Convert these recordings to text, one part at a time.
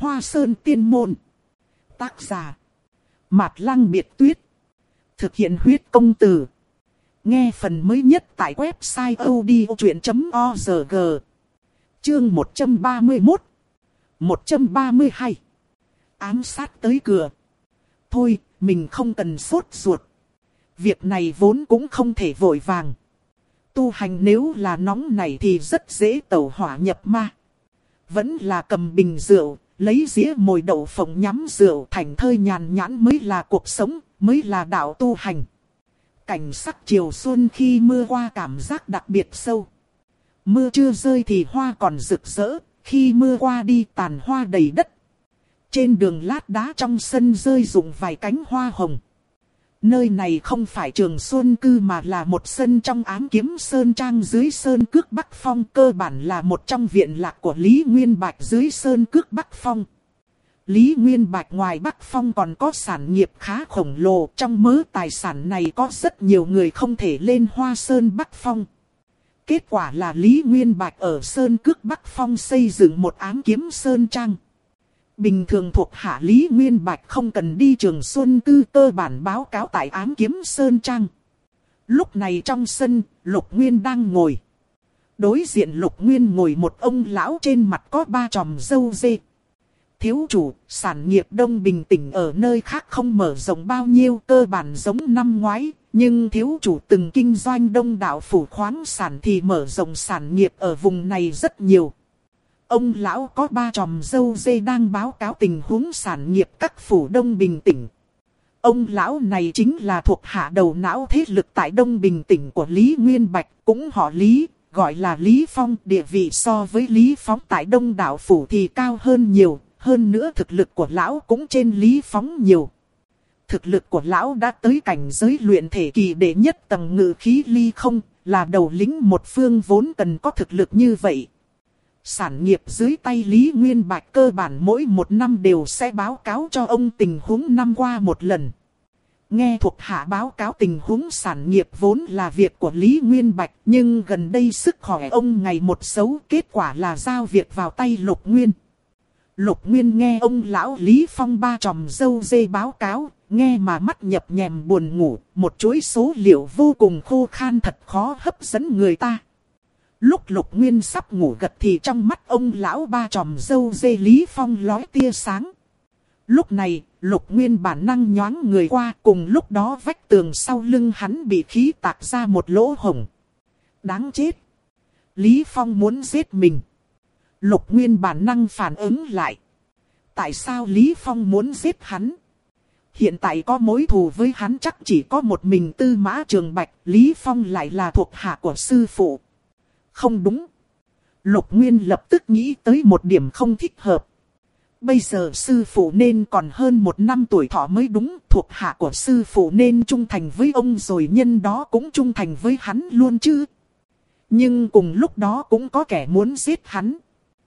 Hoa Sơn Tiên Môn. Tác giả Mạt Lăng Biệt Tuyết. Thực hiện huyết công từ. Nghe phần mới nhất tại website odchuyện.org. Chương 131 132. Ám sát tới cửa. Thôi, mình không cần sốt ruột. Việc này vốn cũng không thể vội vàng. Tu hành nếu là nóng này thì rất dễ tẩu hỏa nhập ma. Vẫn là cầm bình rượu, lấy dĩa mồi đậu phộng nhắm rượu thành thơi nhàn nhãn mới là cuộc sống, mới là đạo tu hành. Cảnh sắc chiều xuân khi mưa qua cảm giác đặc biệt sâu. Mưa chưa rơi thì hoa còn rực rỡ, khi mưa qua đi tàn hoa đầy đất. Trên đường lát đá trong sân rơi rụng vài cánh hoa hồng. Nơi này không phải Trường Xuân Cư mà là một sân trong Ám Kiếm Sơn Trang dưới Sơn Cước Bắc Phong, cơ bản là một trong viện lạc của Lý Nguyên Bạch dưới Sơn Cước Bắc Phong. Lý Nguyên Bạch ngoài Bắc Phong còn có sản nghiệp khá khổng lồ, trong mớ tài sản này có rất nhiều người không thể lên Hoa Sơn Bắc Phong. Kết quả là Lý Nguyên Bạch ở Sơn Cước Bắc Phong xây dựng một Ám Kiếm Sơn Trang. Bình thường thuộc hạ Lý Nguyên Bạch không cần đi Trường Xuân Cư, cơ bản báo cáo tại Ám Kiếm Sơn Trang. Lúc này trong sân, Lục Nguyên đang ngồi. Đối diện Lục Nguyên ngồi một ông lão trên mặt có 3 chòm râu dê. Thiếu chủ, sản nghiệp Đông Bình tỉnh ở nơi khác không mở rộng bao nhiêu, cơ bản giống năm ngoái. Nhưng thiếu chủ từng kinh doanh đông đảo phủ khoáng sản thì mở rộng sản nghiệp ở vùng này rất nhiều. Ông lão có 3 chòm râu dê đang báo cáo tình huống sản nghiệp các phủ Đông Bình tỉnh. Ông lão này chính là thuộc hạ đầu não thế lực tại Đông Bình tỉnh của Lý Nguyên Bạch, cũng họ Lý, gọi là Lý Phong. Địa vị so với Lý Phong tại Đông đảo phủ thì cao hơn nhiều, hơn nữa thực lực của lão cũng trên Lý Phong nhiều. Thực lực của lão đã tới cảnh giới luyện thể kỳ đệ nhất tầng ngự khí ly không, là đầu lĩnh một phương vốn cần có thực lực như vậy. Sản nghiệp dưới tay Lý Nguyên Bạch cơ bản mỗi một năm đều sẽ báo cáo cho ông tình huống năm qua một lần. Nghe thuộc hạ báo cáo tình huống sản nghiệp vốn là việc của Lý Nguyên Bạch, nhưng gần đây sức khỏe ông ngày một xấu, kết quả là giao việc vào tay Lục Nguyên. Lục Nguyên nghe ông lão Lý Phong 3 chòm râu dê báo cáo, nghe mà mắt nhập nhèm buồn ngủ, một chuỗi số liệu vô cùng khô khan thật khó hấp dẫn người ta. Lúc Lục Nguyên sắp ngủ gật thì trong mắt ông lão 3 chòm râu dê Lý Phong lóe tia sáng. Lúc này, Lục Nguyên bản năng nhoáng người qua, cùng lúc đó vách tường sau lưng hắn bị khí tạc ra một lỗ hổng. Đáng chết! Lý Phong muốn giết mình. Lục Nguyên bản năng phản ứng lại. Tại sao Lý Phong muốn giết hắn? Hiện tại có mối thù với hắn chắc chỉ có một mình Tư Mã Trường Bạch, Lý Phong lại là thuộc hạ của sư phụ. Không đúng. Lục Nguyên lập tức nghĩ tới một điểm không thích hợp. Bây giờ sư phụ nên còn hơn 1 năm tuổi thọ mới đúng. Thuộc hạ của sư phụ nên trung thành với ông rồi nhân đó cũng trung thành với hắn luôn chứ. Nhưng cùng lúc đó cũng có kẻ muốn giết hắn.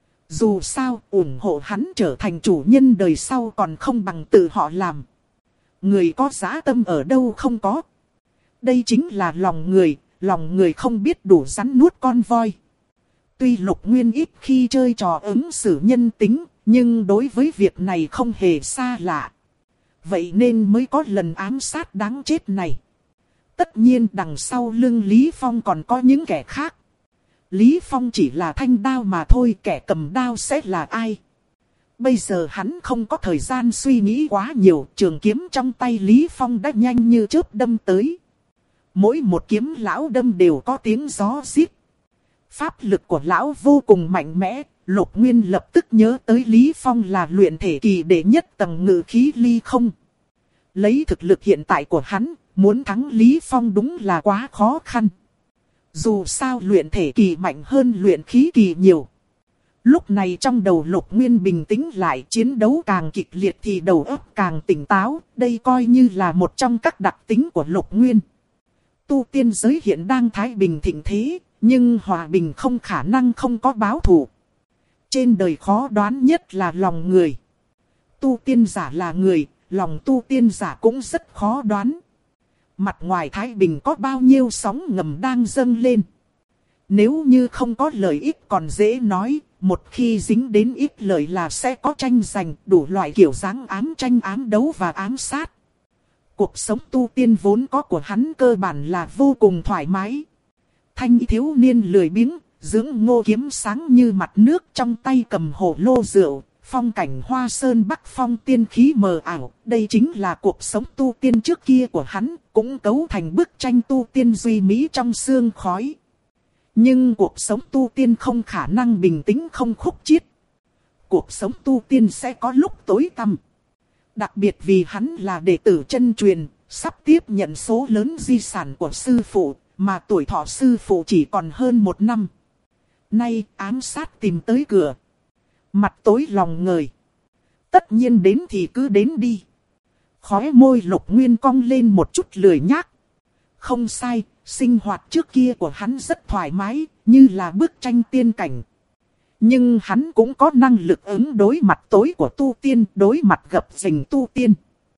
Dù sao ủng hộ hắn trở thành chủ nhân đời sau còn không bằng tự họ làm. Người có dã tâm ở đâu không có. Đây chính là lòng người không biết đủ rắn nuốt con voi. Tuy Lục Nguyên ít khi chơi trò ứng xử nhân tính, nhưng đối với việc này không hề xa lạ. Vậy nên mới có lần ám sát đáng chết này. Tất nhiên đằng sau lưng Lý Phong còn có những kẻ khác. Lý Phong chỉ là thanh đao mà thôi, kẻ cầm đao sẽ là ai? Bây giờ hắn không có thời gian suy nghĩ quá nhiều, trường kiếm trong tay Lý Phong đã nhanh như chớp đâm tới. Mỗi một kiếm lão đâm đều có tiếng gió rít. Pháp lực của lão vô cùng mạnh mẽ, Lục Nguyên lập tức nhớ tới Lý Phong là luyện thể kỳ đệ nhất tầng ngự khí ly không. Lấy thực lực hiện tại của hắn, muốn thắng Lý Phong đúng là quá khó khăn. Dù sao luyện thể kỳ mạnh hơn luyện khí kỳ nhiều. Lúc này trong đầu Lục Nguyên bình tĩnh lại, chiến đấu càng kịch liệt thì đầu óc càng tỉnh táo, đây coi như là một trong các đặc tính của Lục Nguyên. Tu tiên giới hiện đang thái bình thịnh thế, nhưng hòa bình không khả năng không có báo thù. Trên đời khó đoán nhất là lòng người. Tu tiên giả là người, lòng tu tiên giả cũng rất khó đoán. Mặt ngoài thái bình có bao nhiêu sóng ngầm đang dâng lên. Nếu như không có lợi ích còn dễ nói, một khi dính đến ít lợi là sẽ có tranh giành, đủ loại kiểu dáng ám tranh ám đấu và ám sát. Cuộc sống tu tiên vốn có của hắn cơ bản là vô cùng thoải mái. Thanh thiếu niên lười biếng, dưỡng ngô kiếm sáng như mặt nước, trong tay cầm hồ lô rượu, phong cảnh hoa sơn bắc phong tiên khí mờ ảo. Đây chính là cuộc sống tu tiên trước kia của hắn, cũng cấu thành bức tranh tu tiên duy mỹ trong sương khói. Nhưng cuộc sống tu tiên không khả năng bình tĩnh không khúc chiết. Cuộc sống tu tiên sẽ có lúc tối tăm. Đặc biệt vì hắn là đệ tử chân truyền, sắp tiếp nhận số lớn di sản của sư phụ, mà tuổi thọ sư phụ chỉ còn hơn 1 năm. Nay ám sát tìm tới cửa. Mặt tối lòng ngời. Tất nhiên đến thì cứ đến đi. Khóe môi Lục Nguyên cong lên một chút lười nhác. Không sai, sinh hoạt trước kia của hắn rất thoải mái, như là bức tranh tiên cảnh. Nhưng hắn cũng có năng lực ứng đối mặt tối của tu tiên, đối mặt gập ghềnh tu tiên.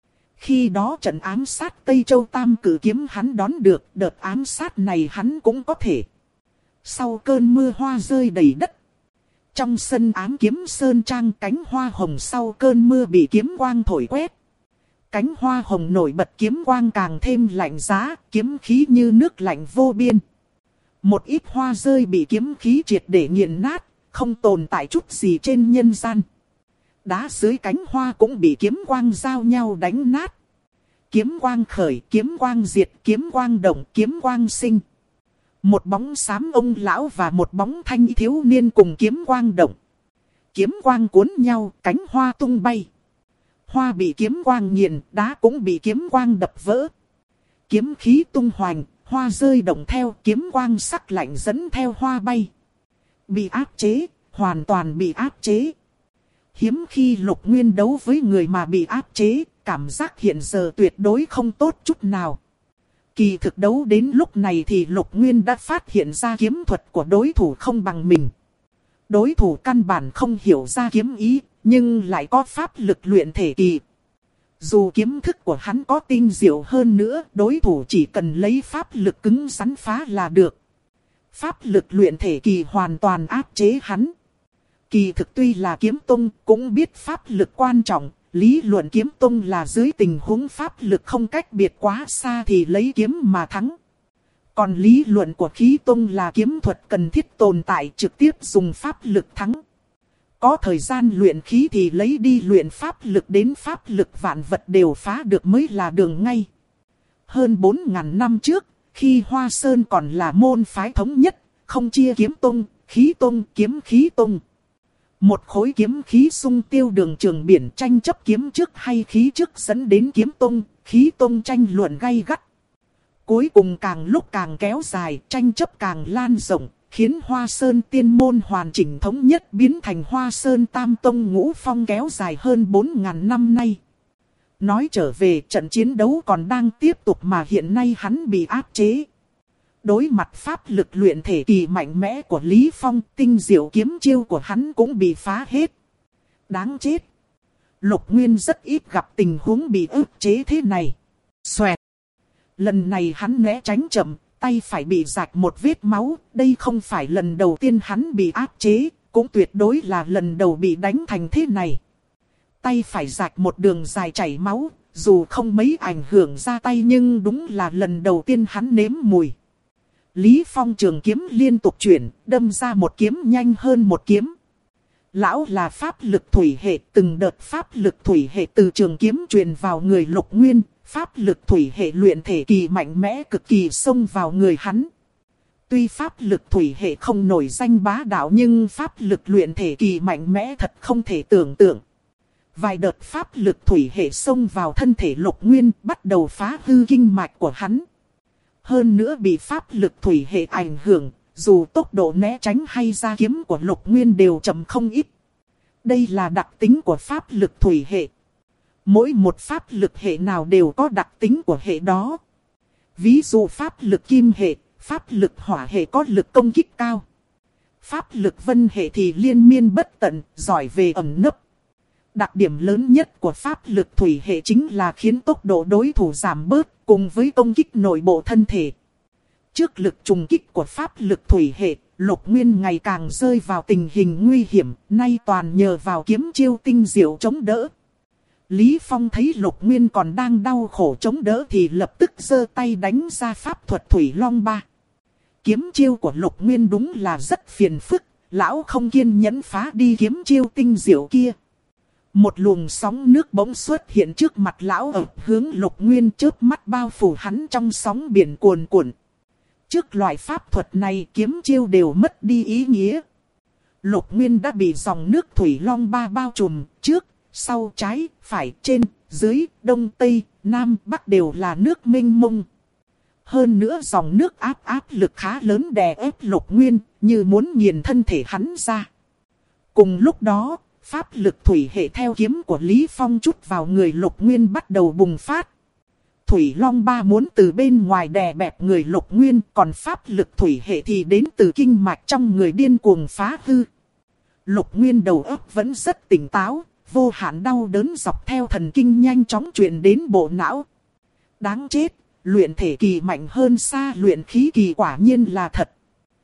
Khi đó trận ám sát Tây Châu Tam Cử Kiếm hắn đón được, đợt ám sát này hắn cũng có thể. Sau cơn mưa hoa rơi đầy đất. Trong sân ám kiếm sơn trang, cánh hoa hồng sau cơn mưa bị kiếm quang thổi quét. Cánh hoa hồng nổi bật, kiếm quang càng thêm lạnh giá, kiếm khí như nước lạnh vô biên. Một ít hoa rơi bị kiếm khí triệt để nghiền nát, không tồn tại chút gì trên nhân gian. Đá dưới cánh hoa cũng bị kiếm quang giao nhau đánh nát. Kiếm quang khởi, kiếm quang diệt, kiếm quang động, kiếm quang sinh. Một bóng xám ông lão và một bóng thanh thiếu niên cùng kiếm quang động. Kiếm quang cuốn nhau, cánh hoa tung bay. Hoa bị kiếm quang nghiền, đá cũng bị kiếm quang đập vỡ. Kiếm khí tung hoành, hoa rơi động theo, kiếm quang sắc lạnh dẫn theo hoa bay. Bị áp chế, hoàn toàn bị áp chế. Hiếm khi Lục Nguyên đấu với người mà bị áp chế, cảm giác hiện giờ tuyệt đối không tốt chút nào. Kỳ thực đấu đến lúc này thì Lục Nguyên đã phát hiện ra kiếm thuật của đối thủ không bằng mình. Đối thủ căn bản không hiểu ra kiếm ý, nhưng lại có pháp lực luyện thể kỳ. Dù kiếm thức của hắn có tinh diệu hơn nữa, đối thủ chỉ cần lấy pháp lực cứng rắn phá là được. Pháp lực luyện thể kỳ hoàn toàn áp chế hắn. Kỳ thực tuy là kiếm tông, cũng biết pháp lực quan trọng. Lý luận kiếm tông là dưới tình huống pháp lực không cách biệt quá xa thì lấy kiếm mà thắng. Còn lý luận của khí tông là kiếm thuật cần thiết tồn tại, trực tiếp dùng pháp lực thắng. Có thời gian luyện khí thì lấy đi luyện pháp lực, đến pháp lực vạn vật đều phá được mới là đường ngay. Hơn 4.000 năm trước, khi Hoa Sơn còn là môn phái thống nhất, không chia kiếm tông, khí tông, kiếm khí tông. Một khối kiếm khí xung tiêu đường trường biển, tranh chấp kiếm trước hay khí trước dẫn đến kiếm tông, khí tông tranh luận gay gắt. Cuối cùng càng lúc càng kéo dài, tranh chấp càng lan rộng, khiến Hoa Sơn tiên môn hoàn chỉnh thống nhất biến thành Hoa Sơn Tam Tông Ngũ Phong kéo dài hơn 4.000 năm nay. Nói trở về, trận chiến đấu còn đang tiếp tục mà hiện nay hắn bị áp chế. Đối mặt pháp lực luyện thể kỳ mạnh mẽ của Lý Phong, tinh diệu kiếm chiêu của hắn cũng bị phá hết. Đáng chết. Lục Nguyên rất ít gặp tình huống bị ức chế thế này. Xoẹt. Lần này hắn né tránh chậm, tay phải bị rạch một vết máu. Đây không phải lần đầu tiên hắn bị áp chế, cũng tuyệt đối là lần đầu bị đánh thành thế này. Tay phải rạch một đường dài chảy máu, dù không mấy ảnh hưởng ra tay nhưng đúng là lần đầu tiên hắn nếm mùi. Lý Phong trường kiếm liên tục chuyển, đâm ra một kiếm nhanh hơn một kiếm. Lão là pháp lực thủy hệ, từng đợt pháp lực thủy hệ từ trường kiếm truyền vào người Lục Nguyên, pháp lực thủy hệ luyện thể kỳ mạnh mẽ cực kỳ xông vào người hắn. Tuy pháp lực thủy hệ không nổi danh bá đạo nhưng pháp lực luyện thể kỳ mạnh mẽ thật không thể tưởng tượng. Vài đợt pháp lực thủy hệ xông vào thân thể Lục Nguyên, bắt đầu phá hư kinh mạch của hắn. Hơn nữa bị pháp lực thủy hệ ảnh hưởng, dù tốc độ né tránh hay ra kiếm của Lục Nguyên đều chậm không ít. Đây là đặc tính của pháp lực thủy hệ. Mỗi một pháp lực hệ nào đều có đặc tính của hệ đó. Ví dụ pháp lực kim hệ, pháp lực hỏa hệ có lực công kích cao. Pháp lực vân hệ thì liên miên bất tận, giỏi về ẩn nấp. Đặc điểm lớn nhất của pháp lực thủy hệ chính là khiến tốc độ đối thủ giảm bớt, cùng với công kích nội bộ thân thể. Trước lực trùng kích của pháp lực thủy hệ, Lục Nguyên ngày càng rơi vào tình hình nguy hiểm, nay toàn nhờ vào kiếm chiêu tinh diệu chống đỡ. Lý Phong thấy Lục Nguyên còn đang đau khổ chống đỡ thì lập tức giơ tay đánh ra pháp thuật Thủy Long Ba. Kiếm chiêu của Lục Nguyên đúng là rất phiền phức, lão không kiên nhẫn phá đi kiếm chiêu tinh diệu kia. Một luồng sóng nước bỗng xuất hiện trước mặt lão ập hướng Lục Nguyên, chớp mắt bao phủ hắn trong sóng biển cuồn cuộn. Trước loại pháp thuật này kiếm chiêu đều mất đi ý nghĩa. Lục Nguyên đã bị dòng nước Thủy Long Ba bao trùm, trước, sau, trái, phải, trên, dưới, đông, tây, nam, bắc đều là nước mênh mông. Hơn nữa dòng nước áp lực khá lớn đè ép Lục Nguyên, như muốn nghiền thân thể hắn ra. Cùng lúc đó, pháp lực thủy hệ theo kiếm của Lý Phong trút vào người Lục Nguyên bắt đầu bùng phát. Thủy Long Ba muốn từ bên ngoài đè bẹp người Lục Nguyên, còn pháp lực thủy hệ thì đến từ kinh mạch trong người điên cuồng phá hư. Lục Nguyên đầu óc vẫn rất tỉnh táo, vô hạn đau đớn dọc theo thần kinh nhanh chóng truyền đến bộ não. Đáng chết, luyện thể kỳ mạnh hơn xa luyện khí kỳ, quả nhiên là thật.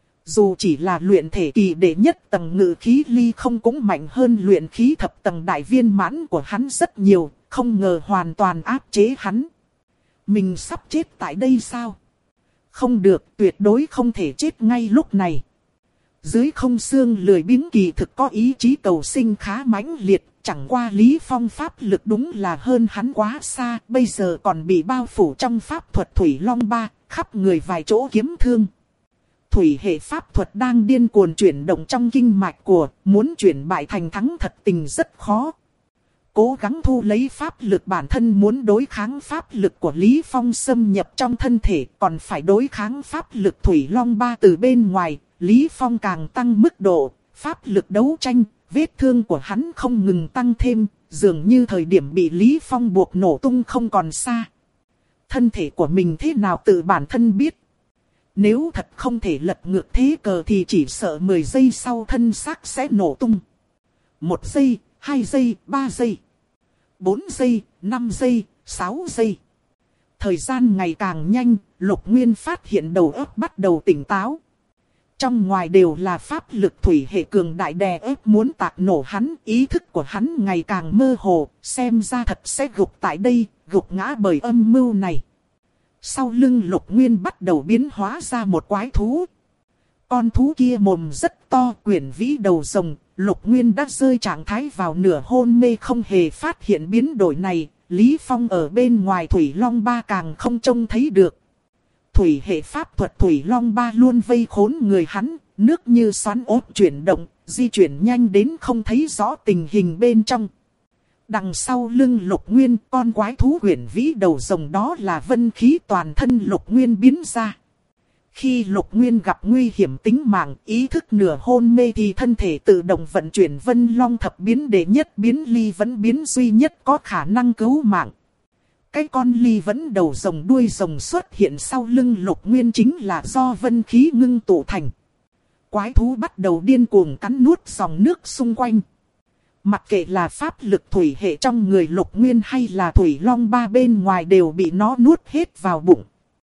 Dù chỉ là luyện thể kỳ đệ nhất tầng ngự khí ly không cũng mạnh hơn luyện khí thập tầng đại viên mãn của hắn rất nhiều, không ngờ hoàn toàn áp chế hắn. Mình sắp chết tại đây sao? Không được, tuyệt đối không thể chết ngay lúc này. Dưới không xương lười biếng kỳ thực có ý chí cầu sinh khá mãnh liệt, chẳng qua Lý Phong pháp lực đúng là hơn hắn quá xa, bây giờ còn bị bao phủ trong pháp thuật Thủy Long Ba, khắp người vài chỗ kiếm thương. Thủy hệ pháp thuật đang điên cuồng chuyển động trong kinh mạch của, muốn chuyển bại thành thắng thật tình rất khó. Cố gắng thu lấy pháp lực bản thân muốn đối kháng pháp lực của Lý Phong xâm nhập trong thân thể, còn phải đối kháng pháp lực Thủy Long Ba từ bên ngoài. Lý Phong càng tăng mức độ, pháp lực đấu tranh, vết thương của hắn không ngừng tăng thêm, dường như thời điểm bị Lý Phong buộc nổ tung không còn xa. Thân thể của mình thế nào tự bản thân biết. Nếu thật không thể lật ngược thế cờ thì chỉ sợ 10 giây sau thân xác sẽ nổ tung. 1 giây, 2 giây, 3 giây, 4 giây, 5 giây, 6 giây. Thời gian ngày càng nhanh, Lục Nguyên phát hiện đầu óc bắt đầu tỉnh táo. Trong ngoài đều là pháp lực thủy hệ cường đại đè ép muốn tạc nổ hắn, ý thức của hắn ngày càng mơ hồ, xem ra thật sẽ gục tại đây, gục ngã bởi âm mưu này. Sau lưng Lục Nguyên bắt đầu biến hóa ra một quái thú. Con thú kia mồm rất to, quyển vĩ đầu rồng, Lục Nguyên đã rơi trạng thái vào nửa hôn mê không hề phát hiện biến đổi này, Lý Phong ở bên ngoài Thủy Long Ba càng không trông thấy được. Thủy hệ pháp thuật Thủy Long Ba luôn vây khốn người hắn, nước như xoắn ốt chuyển động, di chuyển nhanh đến không thấy rõ tình hình bên trong. Đằng sau lưng Lục Nguyên, con quái thú quyển vĩ đầu rồng đó là vân khí toàn thân Lục Nguyên biến ra. Khi Lục Nguyên gặp nguy hiểm tính mạng, ý thức nửa hôn mê thì thân thể tự động vận chuyển Vân Long thập biến đệ nhất biến ly vẫn biến duy nhất có khả năng cứu mạng. Cái con ly vẫn đầu rồng đuôi rồng xuất hiện sau lưng Lục Nguyên chính là do vân khí ngưng tụ thành. Quái thú bắt đầu điên cuồng cắn nuốt dòng nước xung quanh. Mặc kệ là pháp lực thủy hệ trong người Lục Nguyên hay là Thủy Long Ba bên ngoài đều bị nó nuốt hết vào bụng.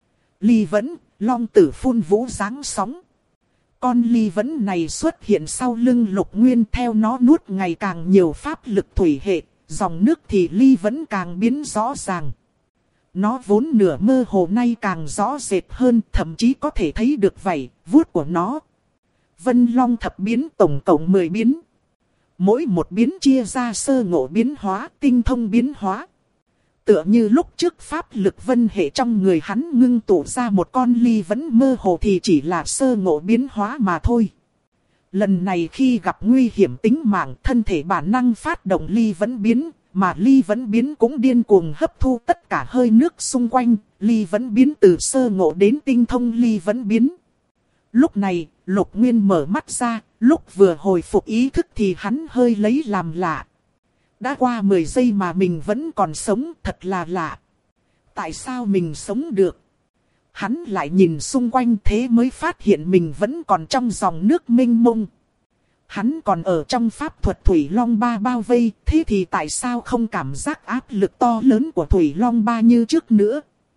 Ly vẫn, long tử phun vũ giáng sóng. Con ly vẫn này xuất hiện sau lưng Lục Nguyên, theo nó nuốt ngày càng nhiều pháp lực thủy hệ, dòng nước thì ly vẫn càng biến rõ ràng. Nó vốn nửa mơ hồ nay càng rõ rệt hơn, thậm chí có thể thấy được vảy, vuốt của nó. Vân Long thập biến tổng cộng 10 biến. Mỗi một biến chia ra sơ ngộ biến hóa, tinh thông biến hóa. Tựa như lúc trước pháp lực vân hệ trong người hắn ngưng tụ ra một con ly vẫn mơ hồ thì chỉ là sơ ngộ biến hóa mà thôi. Lần này khi gặp nguy hiểm tính mạng, thân thể bản năng phát động ly vẫn biến, mà ly vẫn biến cũng điên cuồng hấp thu tất cả hơi nước xung quanh, ly vẫn biến từ sơ ngộ đến tinh thông ly vẫn biến. Lúc này, Lục Nguyên mở mắt ra, lúc vừa hồi phục ý thức thì hắn hơi lấy làm lạ. Đã qua 10 giây mà mình vẫn còn sống, thật là lạ. Tại sao mình sống được? Hắn lại nhìn xung quanh thế mới phát hiện mình vẫn còn trong dòng nước mênh mông. Hắn còn ở trong pháp thuật Thủy Long Ba bao vây, thế thì tại sao không cảm giác áp lực to lớn của Thủy Long Ba như trước nữa?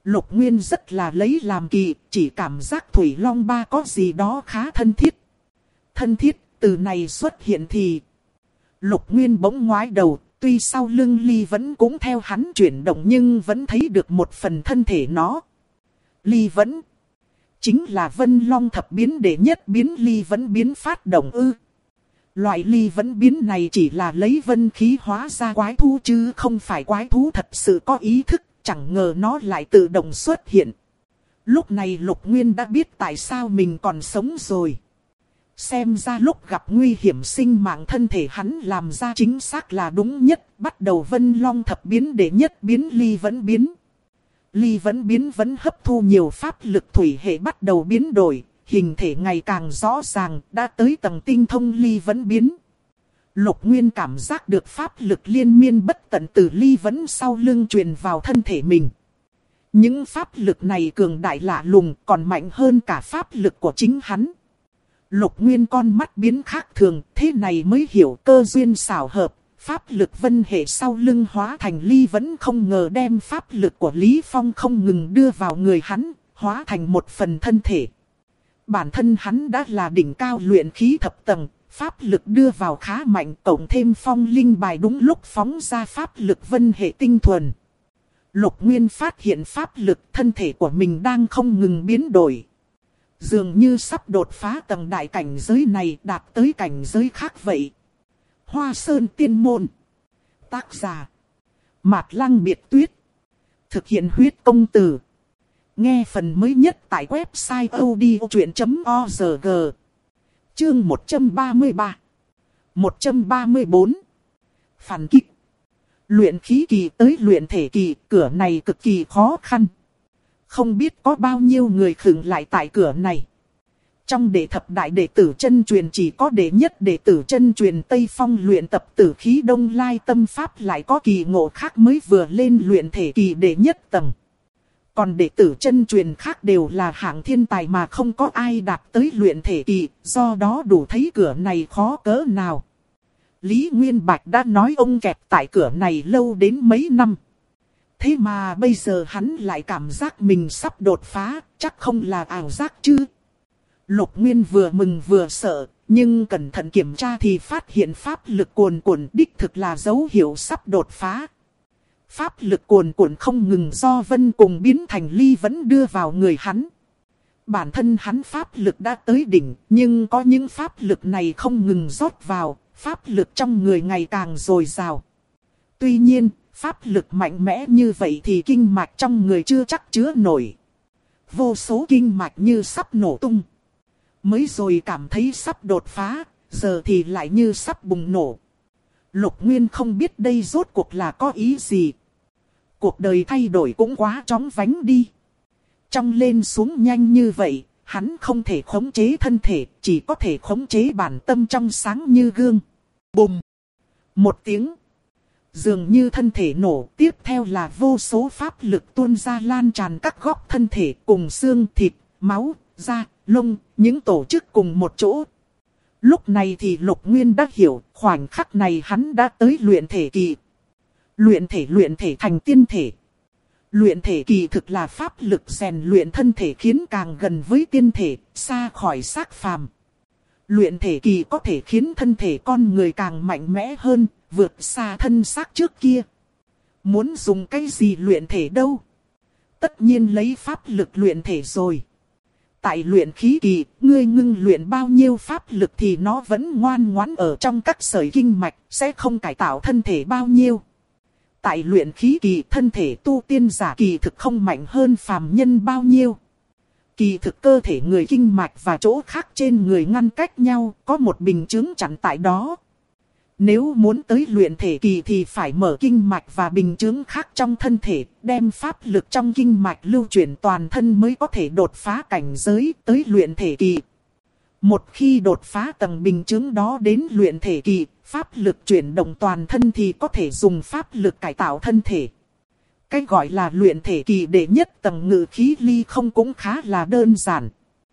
Lục Nguyên rất là lấy làm kỳ, chỉ cảm giác Thủy Long Ba có gì đó khá thân thiết. Thân thiết, từ này xuất hiện thì... Lục Nguyên bỗng ngoái đầu, tuy sau lưng Ly Vẫn cũng theo hắn chuyển động nhưng vẫn thấy được một phần thân thể nó. Ly Vẫn chính là Vân Long thập biến đệ nhất biến Ly Vẫn biến phát động ư. Loại Ly Vẫn biến này chỉ là lấy vân khí hóa ra quái thú chứ không phải quái thú thật sự có ý thức, chẳng ngờ nó lại tự động xuất hiện. Lúc này Lục Nguyên đã biết tại sao mình còn sống rồi. Xem ra lúc gặp nguy hiểm sinh mạng thân thể hắn làm ra chính xác là đúng nhất. Bắt đầu Vân Long thập biến đệ nhất biến Ly Vẫn biến. Ly Vẫn biến vẫn hấp thu nhiều pháp lực thủy hệ bắt đầu biến đổi. Hình thể ngày càng rõ ràng đã tới tầng tinh thông Ly Vẫn biến. Lục Nguyên cảm giác được pháp lực liên miên bất tận từ Ly Vẫn sau lưng truyền vào thân thể mình. Những pháp lực này cường đại lạ lùng còn mạnh hơn cả pháp lực của chính hắn. Lục Nguyên con mắt biến khác thường, thế này mới hiểu cơ duyên xảo hợp. Pháp lực vân hệ sau lưng hóa thành Ly Vẫn không ngờ đem pháp lực của Lý Phong không ngừng đưa vào người hắn, hóa thành một phần thân thể. Bản thân hắn đã là đỉnh cao luyện khí thập tầng, pháp lực đưa vào khá mạnh, cộng thêm phong linh bài đúng lúc phóng ra pháp lực vân hệ tinh thuần. Lục Nguyên phát hiện pháp lực thân thể của mình đang không ngừng biến đổi. Dường như sắp đột phá tầng đại cảnh giới này đạt tới cảnh giới khác vậy. Hoa Sơn Tiên Môn. Tác giả Mạt Lăng Biệt Tuyết. Thực hiện huyết công từ. Nghe phần mới nhất tại website odchuyện.org. Chương 133 134 Phản kích. Luyện khí kỳ tới luyện thể kỳ, cửa này cực kỳ khó khăn. Không biết có bao nhiêu người khựng lại tại cửa này. Trong đệ thập đại đệ tử chân truyền chỉ có đệ nhất đệ tử chân truyền Tây Phong luyện tập tử khí Đông Lai tâm pháp lại có kỳ ngộ khác mới vừa lên luyện thể kỳ đệ nhất tầng. Còn đệ tử chân truyền khác đều là hạng thiên tài mà không có ai đạt tới luyện thể kỳ, do đó đủ thấy cửa này khó cỡ nào. Lý Nguyên Bạch đã nói ông kẹt tại cửa này lâu đến mấy năm. Thế mà bây giờ hắn lại cảm giác mình sắp đột phá, chắc không là ảo giác chứ. Lục Nguyên vừa mừng vừa sợ, nhưng cẩn thận kiểm tra thì phát hiện pháp lực cuồn cuộn đích thực là dấu hiệu sắp đột phá. Pháp lực cuồn cuộn không ngừng do vân cùng biến thành Ly Vẫn đưa vào người hắn. Bản thân hắn pháp lực đã tới đỉnh, nhưng có những pháp lực này không ngừng rót vào, pháp lực trong người ngày càng dồi dào. Tuy nhiên, pháp lực mạnh mẽ như vậy thì kinh mạch trong người chưa chắc chứa nổi. Vô số kinh mạch như sắp nổ tung. Mới rồi cảm thấy sắp đột phá, giờ thì lại như sắp bùng nổ. Lục Nguyên không biết đây rốt cuộc là có ý gì. Cuộc đời thay đổi cũng quá chóng vánh đi. Trong lên xuống nhanh như vậy, hắn không thể khống chế thân thể, chỉ có thể khống chế bản tâm trong sáng như gương. Bùm! Một tiếng. Dường như thân thể nổ, tiếp theo là vô số pháp lực tuôn ra lan tràn các góc thân thể cùng xương, thịt, máu, da, lông, những tổ chức cùng một chỗ. Lúc này thì Lục Nguyên đã hiểu, khoảnh khắc này hắn đã tới luyện thể kỳ. Luyện thể thành tiên thể. Luyện thể kỳ thực là pháp lực rèn luyện thân thể khiến càng gần với tiên thể, xa khỏi xác phàm. Luyện thể kỳ có thể khiến thân thể con người càng mạnh mẽ hơn, vượt xa thân xác trước kia. Muốn dùng cái gì luyện thể đâu? Tất nhiên lấy pháp lực luyện thể rồi. Tại luyện khí kỳ, ngươi ngưng luyện bao nhiêu pháp lực thì nó vẫn ngoan ngoãn ở trong các sợi kinh mạch, sẽ không cải tạo thân thể bao nhiêu. Tại luyện khí kỳ, thân thể tu tiên giả kỳ thực không mạnh hơn phàm nhân bao nhiêu. Kỳ thực cơ thể người kinh mạch và chỗ khác trên người ngăn cách nhau, có một bình chứng chặn tại đó. Nếu muốn tới luyện thể kỳ thì phải mở kinh mạch và bình chứng khác trong thân thể, đem pháp lực trong kinh mạch lưu chuyển toàn thân mới có thể đột phá cảnh giới tới luyện thể kỳ. Một khi đột phá tầng bình chứng đó đến luyện thể kỳ, pháp lực chuyển động toàn thân thì có thể dùng pháp lực cải tạo thân thể. Cái gọi là luyện thể kỳ đệ nhất tầng ngự khí ly không cũng khá là đơn giản.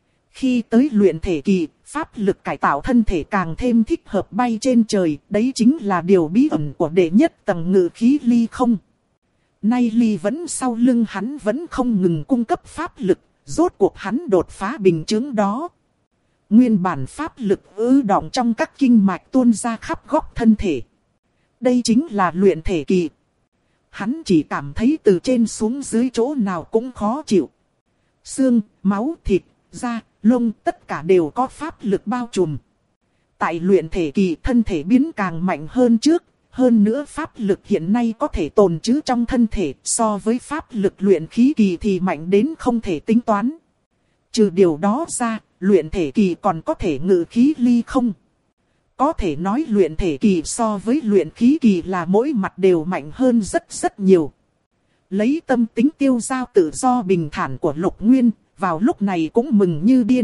Khi tới luyện thể kỳ, pháp lực cải tạo thân thể càng thêm thích hợp bay trên trời, đấy chính là điều bí ẩn của đệ nhất tầng ngự khí ly không. Nay Ly vẫn sau lưng hắn vẫn không ngừng cung cấp pháp lực, rốt cuộc hắn đột phá bình chứng đó. Nguyên bản pháp lực ứ đọng trong các kinh mạch tuôn ra khắp góc thân thể. Đây chính là luyện thể kỳ. Hắn chỉ cảm thấy từ trên xuống dưới chỗ nào cũng khó chịu. Xương, máu, thịt, da, lông tất cả đều có pháp lực bao trùm. Tại luyện thể kỳ thân thể biến càng mạnh hơn trước. Hơn nữa pháp lực hiện nay có thể tồn trữ trong thân thể so với pháp lực luyện khí kỳ thì mạnh đến không thể tính toán. Trừ điều đó ra, luyện thể kỳ còn có thể ngự khí ly không. Có thể nói luyện thể kỳ so với luyện khí kỳ là mỗi mặt đều mạnh hơn rất nhiều. Lấy tâm tính tiêu dao tự do bình thản của Lục Nguyên, vào lúc này cũng mừng như điên.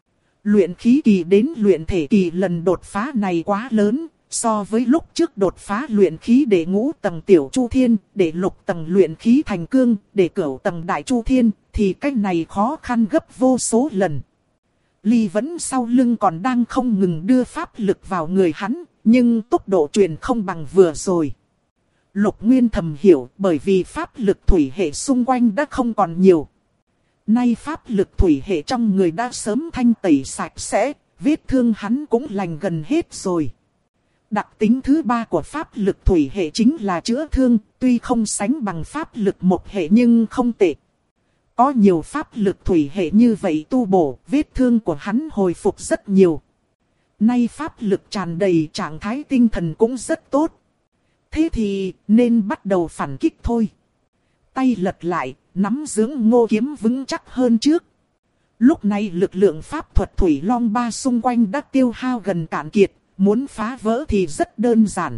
Luyện khí kỳ đến luyện thể kỳ lần đột phá này quá lớn. So với lúc trước đột phá luyện khí để ngũ tầng tiểu chu thiên, để lục tầng luyện khí thành cương, để cửu tầng đại chu thiên, thì cách này khó khăn gấp vô số lần. Ly vẫn sau lưng còn đang không ngừng đưa pháp lực vào người hắn, nhưng tốc độ truyền không bằng vừa rồi. Lục Nguyên thầm hiểu bởi vì pháp lực thủy hệ xung quanh đã không còn nhiều. Nay pháp lực thủy hệ trong người đã sớm thanh tẩy sạch sẽ, vết thương hắn cũng lành gần hết rồi. Đặc tính thứ ba của pháp lực thủy hệ chính là chữa thương, tuy không sánh bằng pháp lực một hệ nhưng không tệ. Có nhiều pháp lực thủy hệ như vậy tu bổ, vết thương của hắn hồi phục rất nhiều. Nay pháp lực tràn đầy, trạng thái tinh thần cũng rất tốt. Thế thì nên bắt đầu phản kích thôi. Tay lật lại, nắm dưỡng ngô kiếm vững chắc hơn trước. Lúc này lực lượng pháp thuật Thủy Long Ba xung quanh đã tiêu hao gần cạn kiệt. Muốn phá vỡ thì rất đơn giản.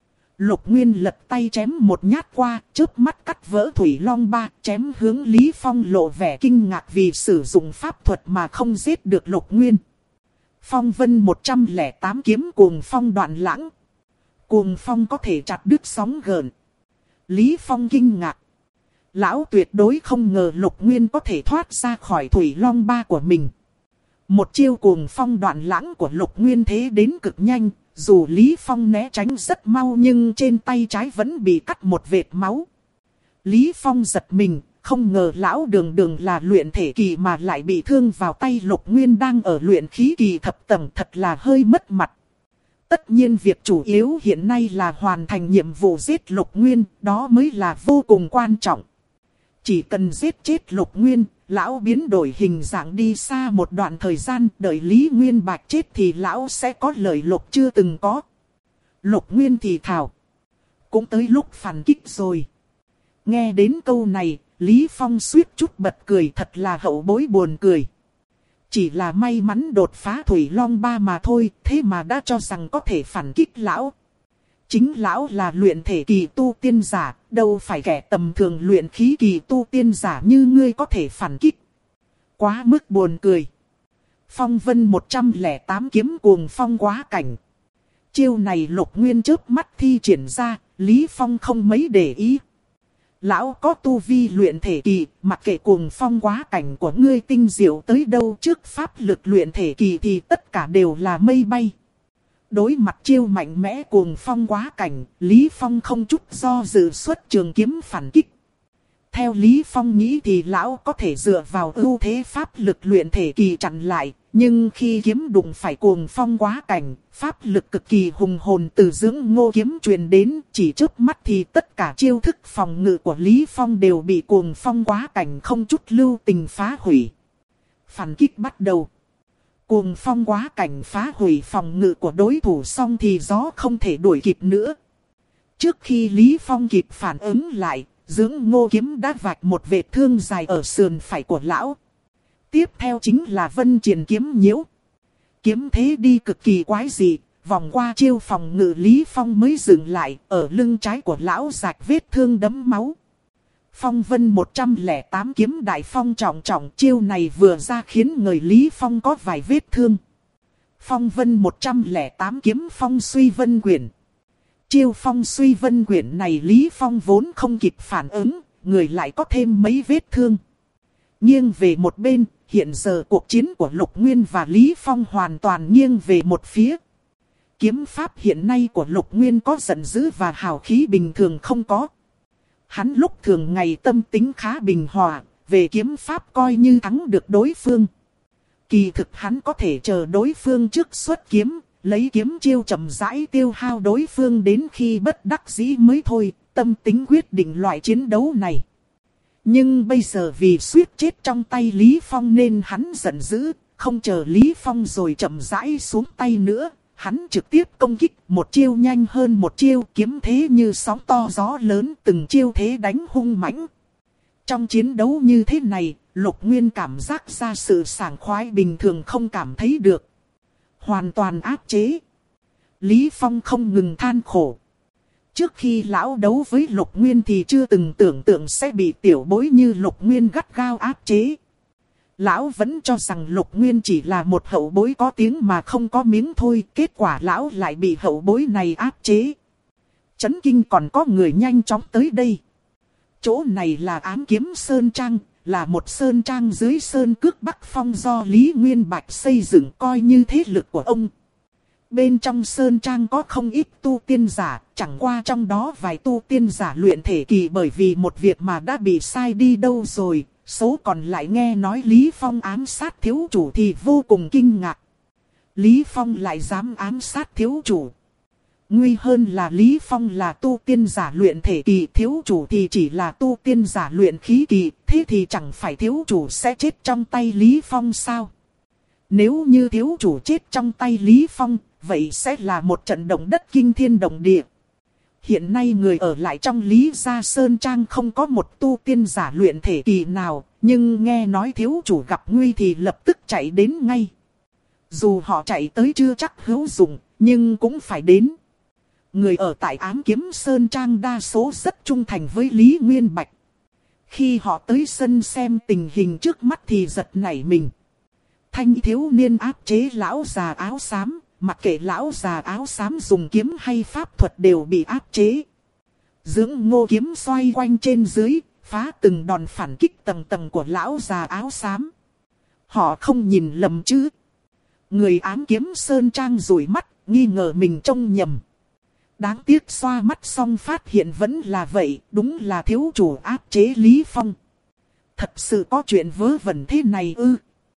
Lục Nguyên lật tay chém một nhát qua, chớp mắt cắt vỡ Thủy Long Ba, chém hướng Lý Phong lộ vẻ kinh ngạc vì sử dụng pháp thuật mà không giết được Lục Nguyên. Phong vân 108 kiếm cuồng phong đoạn lãng. Cuồng phong có thể chặt đứt sóng gợn. Lý Phong kinh ngạc. Lão tuyệt đối không ngờ Lục Nguyên có thể thoát ra khỏi Thủy Long Ba của mình. Một chiêu cuồng phong đoạn lãng của Lục Nguyên thế đến cực nhanh, dù Lý Phong né tránh rất mau nhưng trên tay trái vẫn bị cắt một vệt máu. Lý Phong giật mình, không ngờ lão đường là luyện thể kỳ mà lại bị thương vào tay Lục Nguyên đang ở luyện khí kỳ thập tầng, thật là hơi mất mặt. Tất nhiên việc chủ yếu hiện nay là hoàn thành nhiệm vụ giết Lục Nguyên, đó mới là vô cùng quan trọng. Chỉ cần giết chết Lục Nguyên, lão biến đổi hình dạng đi xa một đoạn thời gian, đợi Lý Nguyên Bạch chết thì lão sẽ có lợi lộc chưa từng có. Lục Nguyên thì thào. Cũng tới lúc phản kích rồi. Nghe đến câu này, Lý Phong suýt chút bật cười, thật là hậu bối buồn cười. Chỉ là may mắn đột phá Thủy Long Ba mà thôi, thế mà đã cho rằng có thể phản kích lão. Chính lão là luyện thể kỳ tu tiên giả, đâu phải kẻ tầm thường luyện khí kỳ tu tiên giả như ngươi có thể phản kích. Quá mức buồn cười. Phong vân 108 kiếm cuồng phong quá cảnh. Chiêu này Lục Nguyên chớp mắt thi triển ra, Lý Phong không mấy để ý. Lão có tu vi luyện thể kỳ, mặc kệ cuồng phong quá cảnh của ngươi tinh diệu tới đâu, trước pháp lực luyện thể kỳ thì tất cả đều là mây bay. Đối mặt chiêu mạnh mẽ cuồng phong quá cảnh, Lý Phong không chút do dự xuất trường kiếm phản kích. Theo Lý Phong nghĩ thì lão có thể dựa vào ưu thế pháp lực luyện thể kỳ chặn lại, nhưng khi kiếm đụng phải cuồng phong quá cảnh, pháp lực cực kỳ hùng hồn từ dưỡng ngô kiếm truyền đến, chỉ chớp mắt thì tất cả chiêu thức phòng ngự của Lý Phong đều bị cuồng phong quá cảnh không chút lưu tình phá hủy. Phản kích bắt đầu. Cuồng phong quá cảnh phá hủy phòng ngự của đối thủ xong thì gió không thể đuổi kịp nữa. Trước khi Lý Phong kịp phản ứng lại, dưỡng ngô kiếm đã vạch một vệt thương dài ở sườn phải của lão. Tiếp theo chính là vân triển kiếm nhiễu. Kiếm thế đi cực kỳ quái dị, vòng qua chiêu phòng ngự Lý Phong mới dừng lại, ở lưng trái của lão rạch vết thương đẫm máu. Phong vân 108 kiếm đại phong trọng trọng, chiêu này vừa ra khiến người Lý Phong có vài vết thương. Phong vân 108 kiếm phong suy vân quyển. Chiêu phong suy vân quyển này Lý Phong vốn không kịp phản ứng, người lại có thêm mấy vết thương. Nghiêng về một bên, hiện giờ cuộc chiến của Lục Nguyên và Lý Phong hoàn toàn nghiêng về một phía. Kiếm pháp hiện nay của Lục Nguyên có giận dữ và hào khí bình thường không có. Hắn lúc thường ngày tâm tính khá bình hòa, về kiếm pháp coi như thắng được đối phương. Kỳ thực hắn có thể chờ đối phương trước xuất kiếm, lấy kiếm chiêu chậm rãi tiêu hao đối phương đến khi bất đắc dĩ mới thôi, tâm tính quyết định loại chiến đấu này. Nhưng bây giờ vì suýt chết trong tay Lý Phong nên hắn giận dữ, không chờ Lý Phong rồi chậm rãi xuống tay nữa. Hắn trực tiếp công kích, một chiêu nhanh hơn một chiêu, kiếm thế như sóng to gió lớn, từng chiêu thế đánh hung mãnh. Trong chiến đấu như thế này, Lục Nguyên cảm giác ra sự sảng khoái bình thường không cảm thấy được. Hoàn toàn áp chế. Lý Phong không ngừng than khổ. Trước khi lão đấu với Lục Nguyên thì chưa từng tưởng tượng sẽ bị tiểu bối như Lục Nguyên gắt gao áp chế. Lão vẫn cho rằng Lục Nguyên chỉ là một hậu bối có tiếng mà không có miếng thôi. Kết quả lão lại bị hậu bối này áp chế. Chấn kinh còn có người nhanh chóng tới đây. Chỗ này là Ám Kiếm Sơn Trang, là một sơn trang dưới sơn cước Bắc Phong do Lý Nguyên Bạch xây dựng coi như thế lực của ông. Bên trong sơn trang có không ít tu tiên giả, chẳng qua trong đó vài tu tiên giả luyện thể kỳ bởi vì một việc mà đã bị sai đi đâu rồi. Số còn lại nghe nói Lý Phong ám sát thiếu chủ thì vô cùng kinh ngạc. Lý Phong lại dám ám sát thiếu chủ. Nguy hơn là Lý Phong là tu tiên giả luyện thể kỳ, thiếu chủ thì chỉ là tu tiên giả luyện khí kỳ, thế thì chẳng phải thiếu chủ sẽ chết trong tay Lý Phong sao? Nếu như thiếu chủ chết trong tay Lý Phong, vậy sẽ là một trận động đất kinh thiên động địa. Hiện nay người ở lại trong Lý Gia Sơn Trang không có một tu tiên giả luyện thể kỳ nào, nhưng nghe nói thiếu chủ gặp nguy thì lập tức chạy đến ngay. Dù họ chạy tới chưa chắc hữu dụng, nhưng cũng phải đến. Người ở tại Ám Kiếm Sơn Trang đa số rất trung thành với Lý Nguyên Bạch. Khi họ tới sân xem tình hình trước mắt thì giật nảy mình. Thanh thiếu niên áp chế lão già áo xám, mặc kệ lão già áo xám dùng kiếm hay pháp thuật đều bị áp chế. Dưỡng ngô kiếm xoay quanh trên dưới, phá từng đòn phản kích tầng tầng của lão già áo xám. Họ không nhìn lầm chứ. Người Ám Kiếm Sơn Trang rủi mắt, nghi ngờ mình trông nhầm. Đáng tiếc xoa mắt xong phát hiện vẫn là vậy, đúng là thiếu chủ áp chế Lý Phong. Thật sự có chuyện vớ vẩn thế này ư?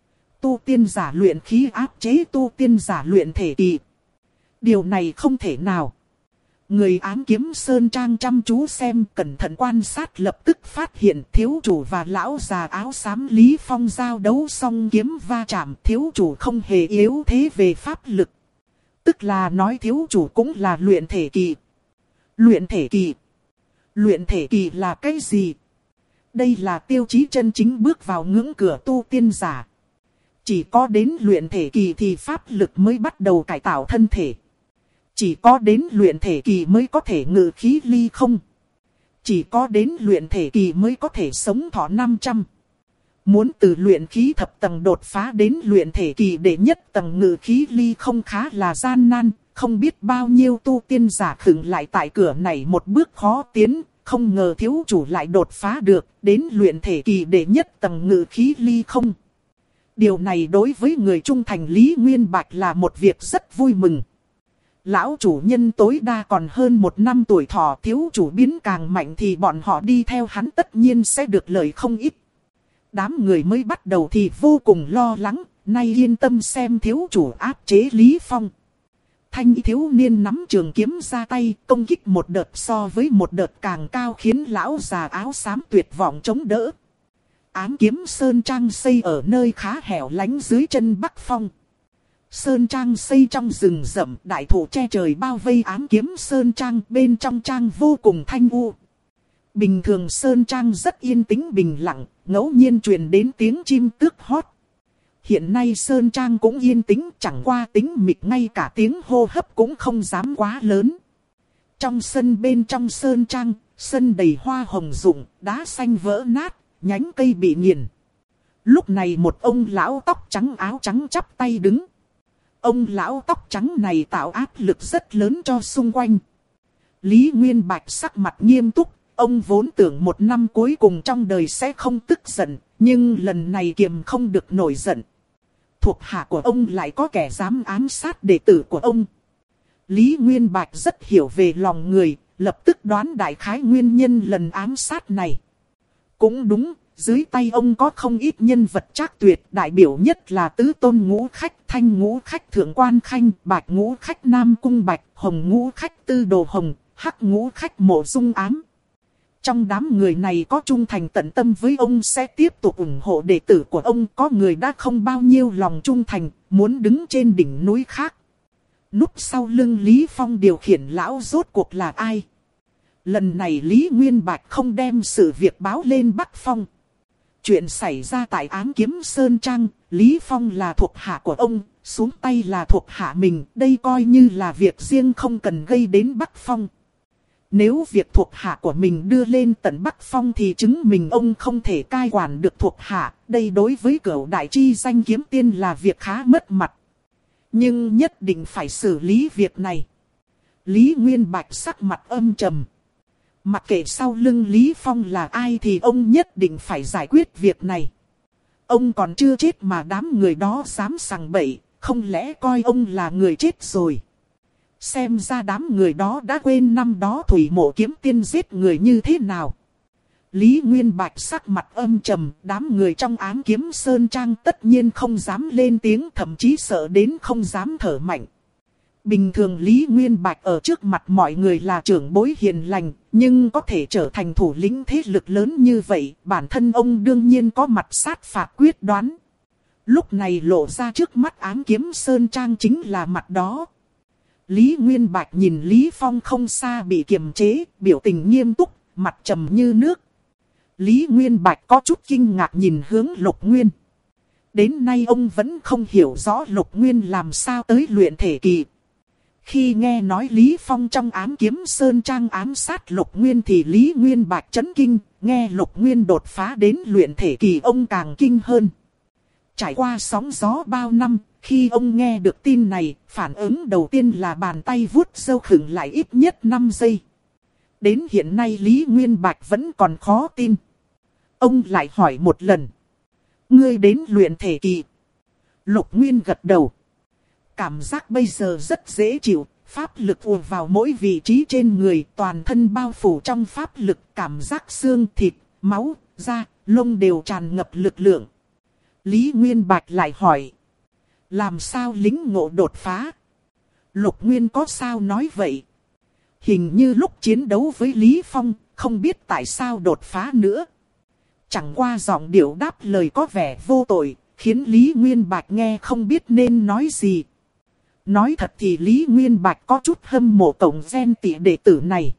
Tu tiên giả luyện khí áp chế tu tiên giả luyện thể kỳ. Điều này không thể nào. Người Ám Kiếm Sơn Trang chăm chú xem, cẩn thận quan sát, lập tức phát hiện thiếu chủ và lão già áo xám Lý Phong giao đấu xong kiếm va chạm, thiếu chủ không hề yếu thế về pháp lực. Tức là nói thiếu chủ cũng là luyện thể kỳ. Luyện thể kỳ. Luyện thể kỳ là cái gì? Đây là tiêu chí chân chính bước vào ngưỡng cửa tu tiên giả. Chỉ có đến luyện thể kỳ thì pháp lực mới bắt đầu cải tạo thân thể. Chỉ có đến luyện thể kỳ mới có thể ngự khí ly không. Chỉ có đến luyện thể kỳ mới có thể sống thọ 500. Muốn từ luyện khí thập tầng đột phá đến luyện thể kỳ đệ nhất tầng ngự khí ly không khá là gian nan, không biết bao nhiêu tu tiên giả khựng lại tại cửa này một bước khó tiến, không ngờ thiếu chủ lại đột phá được, đến luyện thể kỳ đệ nhất tầng ngự khí ly không. Điều này đối với người trung thành Lý Nguyên Bạch là một việc rất vui mừng. Lão chủ nhân tối đa còn hơn 1 năm tuổi thọ, thiếu chủ biến càng mạnh thì bọn họ đi theo hắn tất nhiên sẽ được lợi không ít. Đám người mới bắt đầu thì vô cùng lo lắng, nay yên tâm xem thiếu chủ áp chế Lý Phong. Thanh thiếu niên nắm trường kiếm ra tay, công kích một đợt so với một đợt càng cao khiến lão già áo xám tuyệt vọng chống đỡ. Ám Kiếm Sơn Trang xây ở nơi khá hẻo lánh dưới chân Bắc Phong. Sơn Trang xây trong rừng rậm, đại thụ che trời bao vây Ám Kiếm Sơn Trang, bên trong trang vô cùng thanh u. Bình thường Sơn Trang rất yên tĩnh bình lặng, ngẫu nhiên truyền đến tiếng chim tước hót. Hiện nay Sơn Trang cũng yên tĩnh, chẳng qua tĩnh mịch, ngay cả tiếng hô hấp cũng không dám quá lớn. Trong sân bên trong Sơn Trang, sân đầy hoa hồng rụng, đá xanh vỡ nát, nhánh cây bị nghiền. Lúc này một ông lão tóc trắng áo trắng chắp tay đứng. Ông lão tóc trắng này tạo áp lực rất lớn cho xung quanh. Lý Nguyên Bạch sắc mặt nghiêm túc. Ông vốn tưởng 1 năm cuối cùng trong đời sẽ không tức giận, nhưng lần này kiềm không được nổi giận. Thuộc hạ của ông lại có kẻ dám ám sát đệ tử của ông. Lý Nguyên Bạch rất hiểu về lòng người, lập tức đoán đại khái nguyên nhân lần ám sát này. Cũng đúng, dưới tay ông có không ít nhân vật trác tuyệt, đại biểu nhất là tứ tôn ngũ khách, thanh ngũ khách thượng quan khanh, bạch ngũ khách nam cung bạch, hồng ngũ khách tư đồ hồng, hắc ngũ khách mộ dung ám. Trong đám người này có trung thành tận tâm với ông sẽ tiếp tục ủng hộ đệ tử của ông, có người đã không bao nhiêu lòng trung thành, muốn đứng trên đỉnh núi khác. Núp sau lưng Lý Phong điều khiển lão rốt cuộc là ai? Lần này Lý Nguyên Bạch không đem sự việc báo lên Bắc Phong. Chuyện xảy ra tại Ám Kiếm Sơn Trang, Lý Phong là thuộc hạ của ông, xuống tay là thuộc hạ mình, đây coi như là việc riêng không cần gây đến Bắc Phong. Nếu việc thuộc hạ của mình đưa lên tận Bắc Phong thì chứng minh ông không thể cai quản được thuộc hạ, đây đối với Cửu đại chi danh kiếm tiên là việc khá mất mặt. Nhưng nhất định phải xử lý việc này. Lý Nguyên Bạch sắc mặt âm trầm. Mặc kệ sau lưng Lý Phong là ai thì ông nhất định phải giải quyết việc này. Ông còn chưa chết mà đám người đó dám sằng bậy, không lẽ coi ông là người chết rồi. Xem ra đám người đó đã quên năm đó Thủy Mộ kiếm tiên giết người như thế nào. Lý Nguyên Bạch sắc mặt âm trầm, đám người trong Ám Kiếm Sơn Trang tất nhiên không dám lên tiếng, thậm chí sợ đến không dám thở mạnh. Bình thường Lý Nguyên Bạch ở trước mặt mọi người là trưởng bối hiền lành, nhưng có thể trở thành thủ lĩnh thế lực lớn như vậy, bản thân ông đương nhiên có mặt sát phạt quyết đoán. Lúc này lộ ra trước mắt Ám Kiếm Sơn Trang chính là mặt đó. Lý Nguyên Bạch nhìn Lý Phong không xa bị kiềm chế, biểu tình nghiêm túc, mặt trầm như nước. Lý Nguyên Bạch có chút kinh ngạc nhìn hướng Lục Nguyên. Đến nay ông vẫn không hiểu rõ Lục Nguyên làm sao tới luyện thể kỳ. Khi nghe nói Lý Phong trong Ám Kiếm Sơn Trang ám sát Lục Nguyên thì Lý Nguyên Bạch chấn kinh, nghe Lục Nguyên đột phá đến luyện thể kỳ ông càng kinh hơn. Trải qua sóng gió bao năm, khi ông nghe được tin này, phản ứng đầu tiên là bàn tay vuốt râu khựng lại ít nhất 5 giây. Đến hiện nay Lý Nguyên Bạch vẫn còn khó tin. Ông lại hỏi một lần. Ngươi đến luyện thể kỳ. Lục Nguyên gật đầu. Cảm giác bây giờ rất dễ chịu, pháp lực ùa vào mỗi vị trí trên người, toàn thân bao phủ trong pháp lực, cảm giác xương, thịt, máu, da, lông đều tràn ngập lực lượng. Lý Nguyên Bạch lại hỏi. Làm sao lính ngộ đột phá? Lục Nguyên có sao nói vậy? Hình như lúc chiến đấu với Lý Phong, không biết tại sao đột phá nữa. Chẳng qua giọng điệu đáp lời có vẻ vô tội, khiến Lý Nguyên Bạch nghe không biết nên nói gì. Nói thật thì Lý Nguyên Bạch có chút hâm mộ cổng gen tỷ đệ tử này.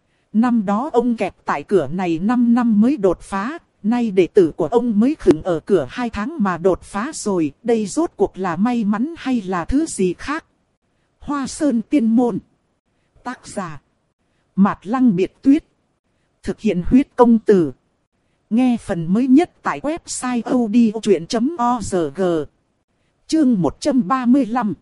Năm đó ông kẹp tại cửa này 5 năm mới đột phá, nay đệ tử của ông mới khựng ở cửa 2 tháng mà đột phá rồi, đây rốt cuộc là may mắn hay là thứ gì khác? Hoa Sơn Tiên Môn. Tác giả Mạt Lăng Biệt Tuyết. Thực hiện huyết công từ. Nghe phần mới nhất tại website odchuyện.org. Chương 135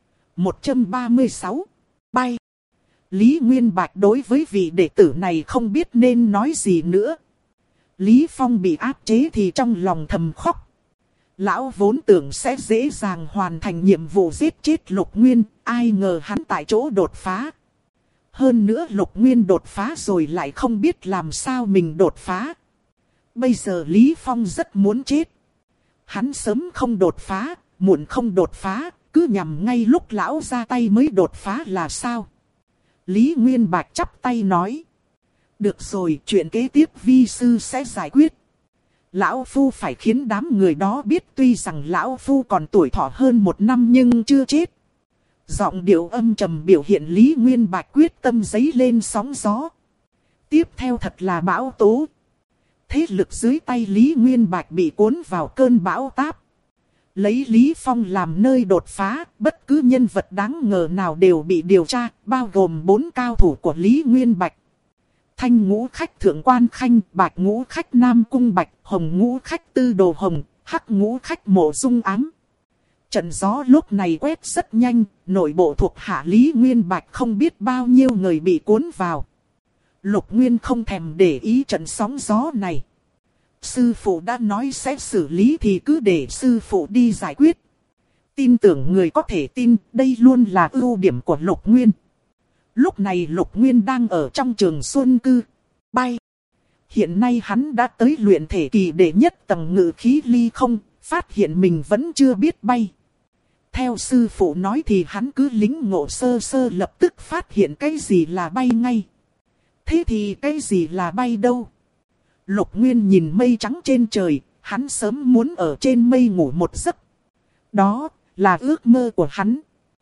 136. Bay. Lý Nguyên Bạch đối với vị đệ tử này không biết nên nói gì nữa. Lý Phong bị áp chế thì trong lòng thầm khóc. Lão vốn tưởng sẽ dễ dàng hoàn thành nhiệm vụ giết chết Lục Nguyên, ai ngờ hắn tại chỗ đột phá. Hơn nữa Lục Nguyên đột phá rồi lại không biết làm sao mình đột phá. Bây giờ Lý Phong rất muốn chết. Hắn sớm không đột phá, muộn không đột phá, cứ nhằm ngay lúc lão ra tay mới đột phá là sao? Lý Nguyên Bạch chắp tay nói. Được rồi, chuyện kế tiếp vi sư sẽ giải quyết. Lão Phu phải khiến đám người đó biết tuy rằng Lão Phu còn tuổi thọ hơn 1 năm nhưng chưa chết. Giọng điệu âm trầm biểu hiện Lý Nguyên Bạch quyết tâm dấy lên sóng gió. Tiếp theo thật là bão tố. Thế lực dưới tay Lý Nguyên Bạch bị cuốn vào cơn bão táp. Lấy Lý Phong làm nơi đột phá, bất cứ nhân vật đáng ngờ nào đều bị điều tra, bao gồm 4 cao thủ của Lý Nguyên Bạch. Thanh ngũ khách thượng quan khanh, bạch ngũ khách nam cung bạch, hồng ngũ khách tư đồ hồng, hắc ngũ khách mộ dung ám. Trận gió lúc này quét rất nhanh, nội bộ thuộc hạ Lý Nguyên Bạch không biết bao nhiêu người bị cuốn vào. Lục Nguyên không thèm để ý trận sóng gió này. Sư phụ đã nói sẽ xử lý thì cứ để sư phụ đi giải quyết. Tin tưởng người có thể tin, đây luôn là ưu điểm của Lục Nguyên. Lúc này Lục Nguyên đang ở trong Trường Xuân Cư, bay. Hiện nay hắn đã tới luyện thể kỳ đệ nhất tầng ngự khí ly không, phát hiện mình vẫn chưa biết bay. Theo sư phụ nói thì hắn cứ lĩnh ngộ sơ sơ lập tức phát hiện cái gì là bay ngay. Thế thì cái gì là bay đâu? Lục Nguyên nhìn mây trắng trên trời, hắn sớm muốn ở trên mây ngủ một giấc. Đó là ước mơ của hắn.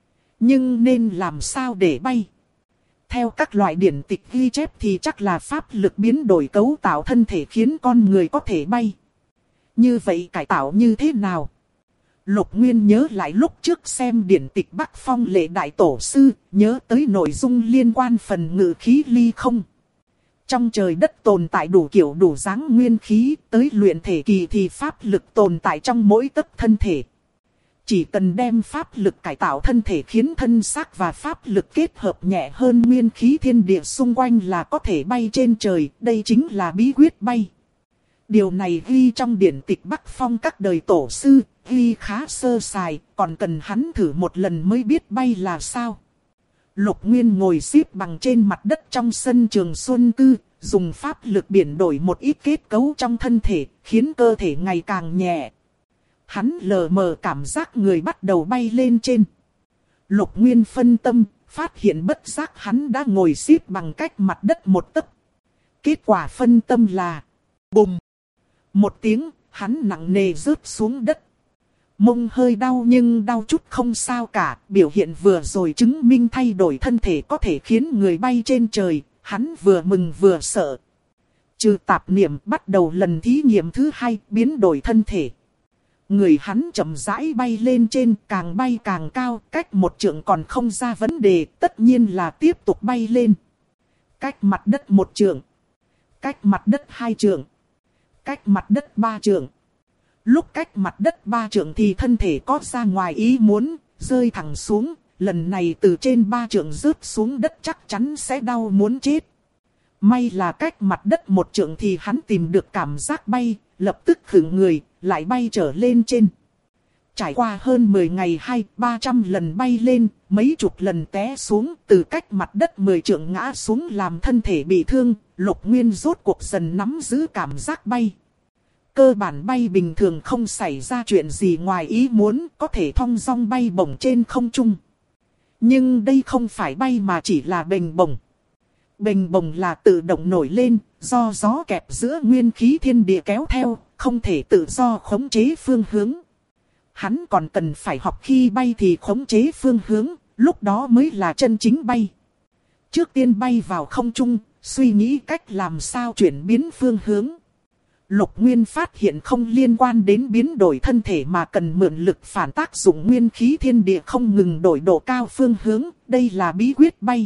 Nhưng nên làm sao để bay? Theo các loại điển tịch ghi chép thì chắc là pháp lực biến đổi cấu tạo thân thể khiến con người có thể bay. Như vậy cải tạo như thế nào? Lục Nguyên nhớ lại lúc trước xem điển tịch Bắc Phong Lệ Đại Tổ Sư, nhớ tới nội dung liên quan phần ngự khí ly không. Trong trời đất tồn tại đủ kiểu đủ dáng nguyên khí, tới luyện thể kỳ thì pháp lực tồn tại trong mỗi tấc thân thể. Chỉ cần đem pháp lực cải tạo thân thể khiến thân xác và pháp lực kết hợp nhẹ hơn nguyên khí thiên địa xung quanh là có thể bay trên trời, đây chính là bí quyết bay. Điều này ghi trong điển tịch Bắc Phong các đời tổ sư, ghi khá sơ sài, còn cần hắn thử một lần mới biết bay là sao. Lục Nguyên ngồi xếp bằng trên mặt đất trong sân Trường Xuân Cư, dùng pháp lực biển đổi một ít kết cấu trong thân thể, khiến cơ thể ngày càng nhẹ. Hắn lờ mờ cảm giác người bắt đầu bay lên trên. Lục Nguyên phân tâm, phát hiện bất giác hắn đã ngồi xếp bằng cách mặt đất một tấc. Kết quả phân tâm là bùm. Một tiếng, hắn nặng nề rớt xuống đất. Mông hơi đau nhưng đau chút không sao cả, biểu hiện vừa rồi chứng minh thay đổi thân thể có thể khiến người bay trên trời, hắn vừa mừng vừa sợ. Trừ tạp niệm bắt đầu lần thí nghiệm thứ hai, biến đổi thân thể. Người hắn chậm rãi bay lên trên, càng bay càng cao, cách một trượng còn không ra vấn đề, tất nhiên là tiếp tục bay lên. Cách mặt đất một trượng, cách mặt đất hai trượng, cách mặt đất ba trượng. Lúc cách mặt đất ba trượng thì thân thể có ra ngoài ý muốn, rơi thẳng xuống, lần này từ trên ba trượng rớt xuống đất chắc chắn sẽ đau muốn chết. May là cách mặt đất một trượng thì hắn tìm được cảm giác bay, lập tức khựng người, lại bay trở lên trên. Trải qua hơn 10 ngày 200-300 lần bay lên, mấy chục lần té xuống, từ cách mặt đất 10 trượng ngã xuống làm thân thể bị thương, Lục Nguyên rốt cuộc dần nắm giữ cảm giác bay. Cơ bản bay bình thường không xảy ra chuyện gì ngoài ý muốn, có thể thong dong bay bổng trên không trung. Nhưng đây không phải bay mà chỉ là bềnh bổng. Bềnh bổng là tự động nổi lên, do gió kẹp giữa nguyên khí thiên địa kéo theo, không thể tự do khống chế phương hướng. Hắn còn cần phải học khi bay thì khống chế phương hướng, lúc đó mới là chân chính bay. Trước tiên bay vào không trung, suy nghĩ cách làm sao chuyển biến phương hướng. Lục Nguyên phát hiện không liên quan đến biến đổi thân thể mà cần mượn lực phản tác dụng nguyên khí thiên địa không ngừng đổi độ cao phương hướng, đây là bí quyết bay.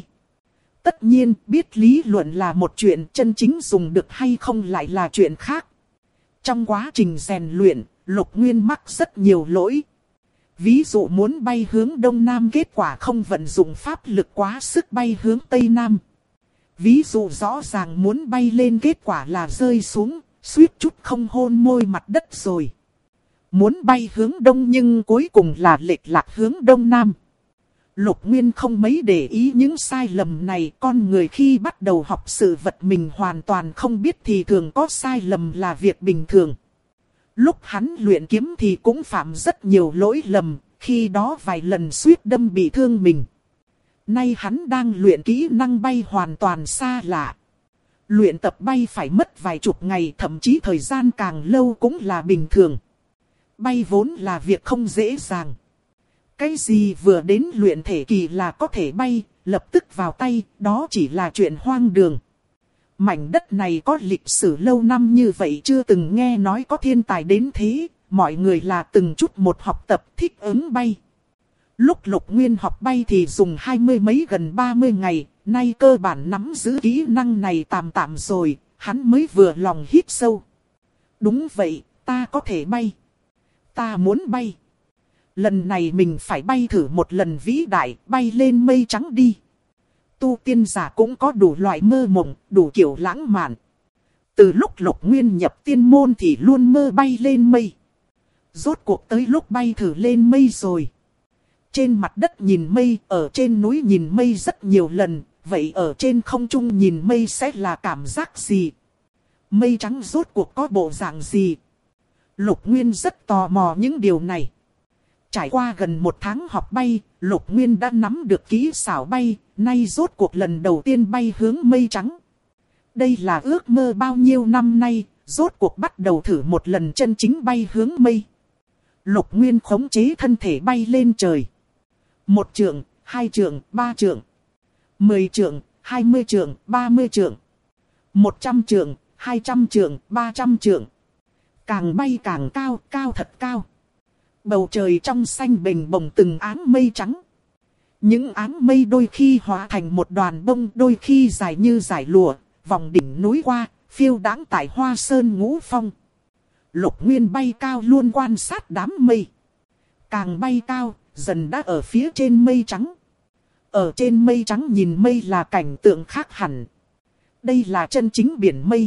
Tất nhiên, biết lý luận là một chuyện, chân chính dùng được hay không lại là chuyện khác. Trong quá trình rèn luyện, Lục Nguyên mắc rất nhiều lỗi. Ví dụ muốn bay hướng Đông Nam kết quả không vận dụng pháp lực quá sức bay hướng Tây Nam. Ví dụ rõ ràng muốn bay lên kết quả là rơi xuống, suýt chút không hôn môi mặt đất rồi. Muốn bay hướng Đông nhưng cuối cùng là lệch lạc hướng Đông Nam. Lục Nguyên không mấy để ý những sai lầm này, con người khi bắt đầu học sự vật mình hoàn toàn không biết thì thường có sai lầm là việc bình thường. Lúc hắn luyện kiếm thì cũng phạm rất nhiều lỗi lầm, khi đó vài lần suýt đâm bị thương mình. Nay hắn đang luyện kỹ năng bay hoàn toàn xa lạ. Luyện tập bay phải mất vài chục ngày, thậm chí thời gian càng lâu cũng là bình thường. Bay vốn là việc không dễ dàng. Cái gì vừa đến luyện thể kỳ là có thể bay, lập tức vào tay, đó chỉ là chuyện hoang đường. Mảnh đất này có lịch sử lâu năm như vậy chưa từng nghe nói có thiên tài đến thế, mọi người là từng chút một học tập thích ứng bay. Lúc Lục Nguyên học bay thì dùng 20 mấy gần 30 ngày, nay cơ bản nắm giữ kỹ năng này tạm tạm rồi, hắn mới vừa lòng hít sâu. Đúng vậy, ta có thể bay. Ta muốn bay. Lần này mình phải bay thử một lần vĩ đại, bay lên mây trắng đi. Tu tiên giả cũng có đủ loại mơ mộng, đủ kiểu lãng mạn. Từ lúc Lục Nguyên nhập tiên môn thì luôn mơ bay lên mây. Rốt cuộc tới lúc bay thử lên mây rồi. Trên mặt đất nhìn mây, ở trên núi nhìn mây rất nhiều lần, vậy ở trên không trung nhìn mây sẽ là cảm giác gì? Mây trắng rốt cuộc có bộ dạng gì? Lục Nguyên rất tò mò những điều này. Trải qua gần 1 tháng học bay, Lục Nguyên đã nắm được kỹ xảo bay, nay rốt cuộc lần đầu tiên bay hướng mây trắng. Đây là ước mơ bao nhiêu năm nay, rốt cuộc bắt đầu thử một lần chân chính bay hướng mây. Lục Nguyên khống chế thân thể bay lên trời. 1 trượng, 2 trượng, 3 trượng, 10 trượng, 20 trượng, 30 trượng, 100 trượng, 200 trượng, 300 trượng. Càng bay càng cao, cao thật cao. Bầu trời trong xanh bềnh bồng từng áng mây trắng. Những áng mây đôi khi hóa thành một đoàn bông, đôi khi dài như dải lụa, vòng đỉnh núi qua, phiêu đãng tại Hoa Sơn Ngũ Phong. Lục Nguyên bay cao luôn quan sát đám mây. Càng bay cao, dần đã ở phía trên mây trắng. Ở trên mây trắng nhìn mây là cảnh tượng khác hẳn. Đây là chân chính biển mây.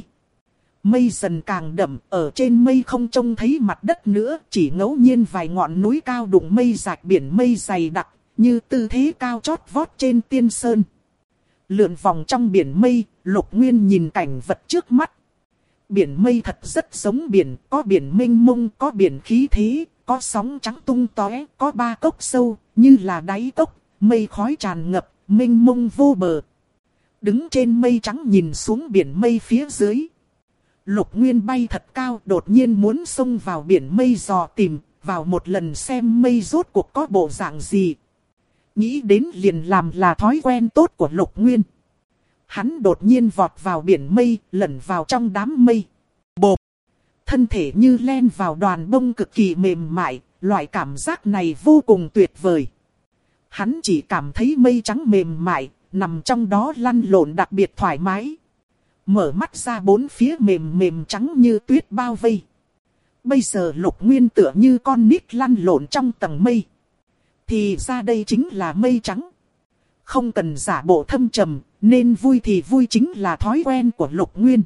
Mây dần càng đậm, ở trên mây không trông thấy mặt đất nữa, chỉ ngẫu nhiên vài ngọn núi cao đụng mây rạch biển mây dày đặc, như tư thế cao chót vót trên tiên sơn. Lượn vòng trong biển mây, Lục Nguyên nhìn cảnh vật trước mắt. Biển mây thật rất giống biển, có biển mênh mông, có biển khí thế, có sóng trắng tung tóe, có 3 cốc sâu, như là đáy cốc, mây khói tràn ngập, mênh mông vô bờ. Đứng trên mây trắng nhìn xuống biển mây phía dưới. Lục Nguyên bay thật cao, đột nhiên muốn xông vào biển mây dò tìm, vào một lần xem mây rốt cuộc có bộ dạng gì. Nghĩ đến liền làm là thói quen tốt của Lục Nguyên. Hắn đột nhiên vọt vào biển mây, lẩn vào trong đám mây. Bộp! Thân thể như len vào đoàn bông cực kỳ mềm mại, loại cảm giác này vô cùng tuyệt vời. Hắn chỉ cảm thấy mây trắng mềm mại, nằm trong đó lăn lộn đặc biệt thoải mái. Mở mắt ra bốn phía mềm mềm trắng như tuyết bao vây. Bây giờ Lục Nguyên tựa như con nít lăn lộn trong tầng mây. Thì ra đây chính là mây trắng. Không cần giả bộ thâm trầm, nên vui thì vui chính là thói quen của Lục Nguyên.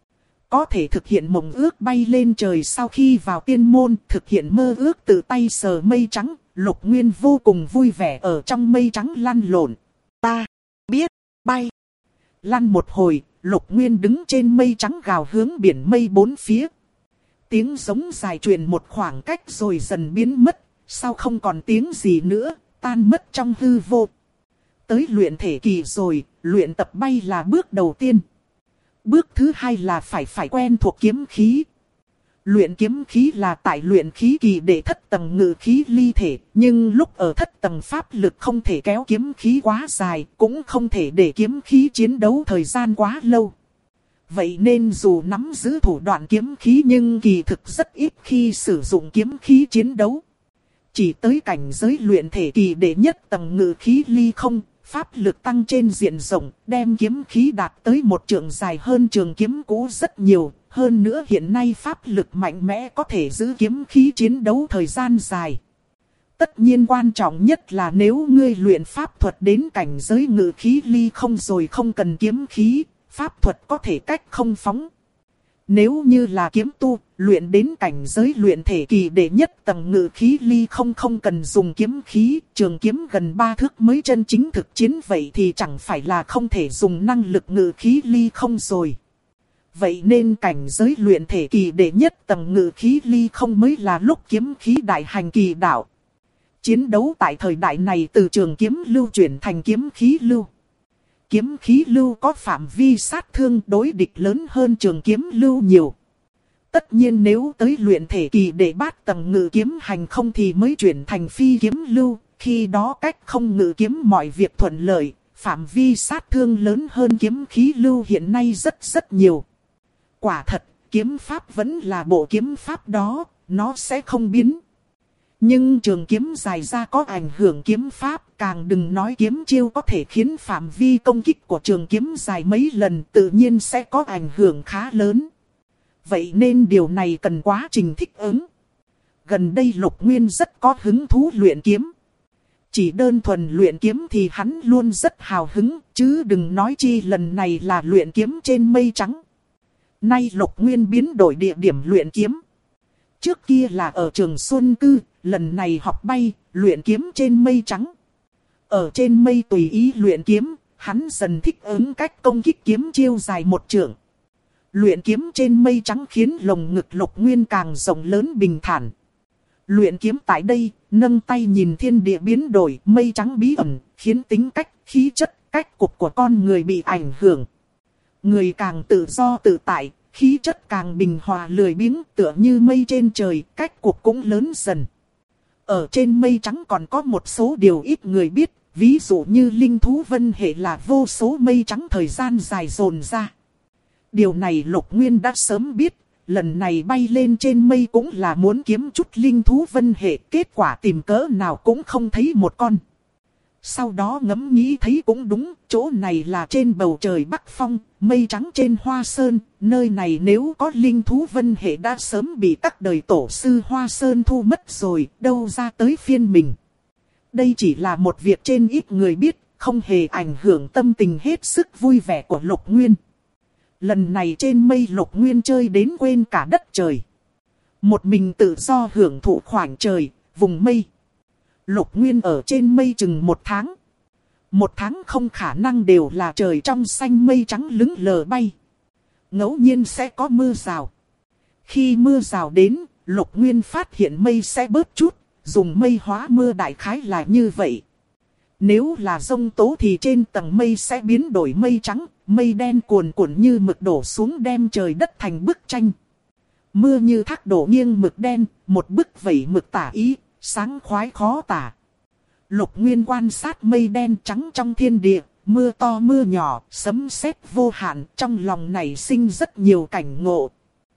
Có thể thực hiện mộng ước bay lên trời sau khi vào tiên môn, thực hiện mơ ước tự tay sờ mây trắng, Lục Nguyên vô cùng vui vẻ ở trong mây trắng lăn lộn. Ta biết bay. Lăn một hồi, Lục Nguyên đứng trên mây trắng gào hướng biển mây bốn phía. Tiếng giống dài truyền một khoảng cách rồi dần biến mất, sau không còn tiếng gì nữa, tan mất trong hư vô. Tới luyện thể kỳ rồi, luyện tập bay là bước đầu tiên. Bước thứ hai là phải quen thuộc kiếm khí. Luyện kiếm khí là tại luyện khí kỳ để thất tầng ngự khí ly thể, nhưng lúc ở thất tầng pháp lực không thể kéo kiếm khí quá dài, cũng không thể để kiếm khí chiến đấu thời gian quá lâu. Vậy nên dù nắm giữ thủ đoạn kiếm khí nhưng kỳ thực rất ít khi sử dụng kiếm khí chiến đấu. Chỉ tới cảnh giới luyện thể kỳ đệ nhất tầng ngự khí ly không, pháp lực tăng trên diện rộng, đem kiếm khí đạt tới một trường dài hơn trường kiếm cũ rất nhiều. Hơn nữa hiện nay pháp lực mạnh mẽ có thể giữ kiếm khí chiến đấu thời gian dài. Tất nhiên quan trọng nhất là nếu ngươi luyện pháp thuật đến cảnh giới ngự khí ly không rồi không cần kiếm khí, pháp thuật có thể cách không phóng. Nếu như là kiếm tu, luyện đến cảnh giới luyện thể kỳ đệ nhất tầng ngự khí ly không cần dùng kiếm khí, trường kiếm gần 3 thước mới chân chính thực chiến, vậy thì chẳng phải là không thể dùng năng lực ngự khí ly không rồi. Vậy nên cảnh giới luyện thể kỳ đệ nhất tầng ngự khí ly không mới là lúc kiếm khí đại hành kỳ đạo. Chiến đấu tại thời đại này từ trường kiếm lưu chuyển thành kiếm khí lưu. Kiếm khí lưu có phạm vi sát thương đối địch lớn hơn trường kiếm lưu nhiều. Tất nhiên nếu tới luyện thể kỳ đệ bát tầng ngự kiếm hành không thì mới chuyển thành phi kiếm lưu. Khi đó cách không ngự kiếm mọi việc thuận lợi, phạm vi sát thương lớn hơn kiếm khí lưu hiện nay rất nhiều. Quả thật, kiếm pháp vẫn là bộ kiếm pháp đó, nó sẽ không biến. Nhưng trường kiếm dài ra có ảnh hưởng kiếm pháp, càng đừng nói kiếm chiêu có thể khiến phạm vi công kích của trường kiếm dài mấy lần tự nhiên sẽ có ảnh hưởng khá lớn. Vậy nên điều này cần quá trình thích ứng. Gần đây Lục Nguyên rất có hứng thú luyện kiếm. Chỉ đơn thuần luyện kiếm thì hắn luôn rất hào hứng, chứ đừng nói chi lần này là luyện kiếm trên mây trắng. Nay Lục Nguyên biến đổi địa điểm luyện kiếm. Trước kia là ở Trường Xuân Cư, lần này học bay, luyện kiếm trên mây trắng. Ở trên mây tùy ý luyện kiếm, hắn dần thích ứng cách công kích kiếm chiêu dài một trượng. Luyện kiếm trên mây trắng khiến lồng ngực Lục Nguyên càng rộng lớn bình thản. Luyện kiếm tại đây, nâng tay nhìn thiên địa biến đổi, mây trắng bí ẩn, khiến tính cách, khí chất, cách cục của con người bị ảnh hưởng. Người càng tự do tự tại, khí chất càng bình hòa lười biếng, tựa như mây trên trời, cách cục cũng lớn dần. Ở trên mây trắng còn có một số điều ít người biết, ví dụ như linh thú vân hệ là vô số mây trắng thời gian dài dồn ra. Điều này Lục Nguyên đã sớm biết, lần này bay lên trên mây cũng là muốn kiếm chút linh thú vân hệ, kết quả tìm cỡ nào cũng không thấy một con. Sau đó ngẫm nghĩ thấy cũng đúng, chỗ này là trên bầu trời Bắc Phong, mây trắng trên Hoa Sơn, nơi này nếu có linh thú vân hệ đã sớm bị các đời tổ sư Hoa Sơn thu mất rồi, đâu ra tới phiên mình. Đây chỉ là một việc trên ít người biết, không hề ảnh hưởng tâm tình hết sức vui vẻ của Lục Nguyên. Lần này trên mây Lục Nguyên chơi đến quên cả đất trời. Một mình tự do hưởng thụ khoảng trời, vùng mây. Lục Nguyên ở trên mây chừng 1 tháng. 1 tháng không khả năng đều là trời trong xanh mây trắng lững lờ bay. Ngẫu nhiên sẽ có mưa rào. Khi mưa rào đến, Lục Nguyên phát hiện mây sẽ bớt chút, dùng mây hóa mưa đại khái là như vậy. Nếu là giông tố thì trên tầng mây sẽ biến đổi mây trắng, mây đen cuồn cuộn như mực đổ xuống đem trời đất thành bức tranh. Mưa như thác đổ nghiêng mực đen, một bức vẩy mực tả ý, sáng khoái khó tả. Lục Nguyên quan sát mây đen trắng trong thiên địa, mưa to mưa nhỏ, sấm sét vô hạn, trong lòng nảy sinh rất nhiều cảnh ngộ.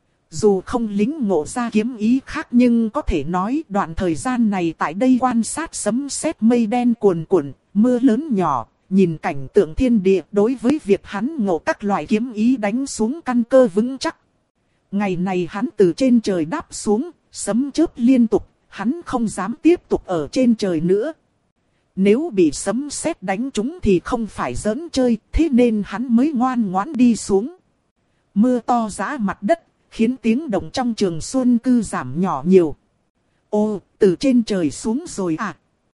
Dù không lính ngộ ra kiếm ý khác nhưng có thể nói đoạn thời gian này tại đây quan sát sấm sét mây đen cuồn cuộn, mưa lớn nhỏ, nhìn cảnh tượng thiên địa đối với việc hắn ngộ các loại kiếm ý đánh xuống căn cơ vững chắc. Ngày này hắn từ trên trời đáp xuống, sấm chớp liên tục, hắn không dám tiếp tục ở trên trời nữa. Nếu bị sấm sét đánh trúng thì không phải giỡn chơi, thế nên hắn mới ngoan ngoãn đi xuống. Mưa to rã mặt đất, khiến tiếng động trong Trường Xuân Cư giảm nhỏ nhiều. Ô, từ trên trời xuống rồi à?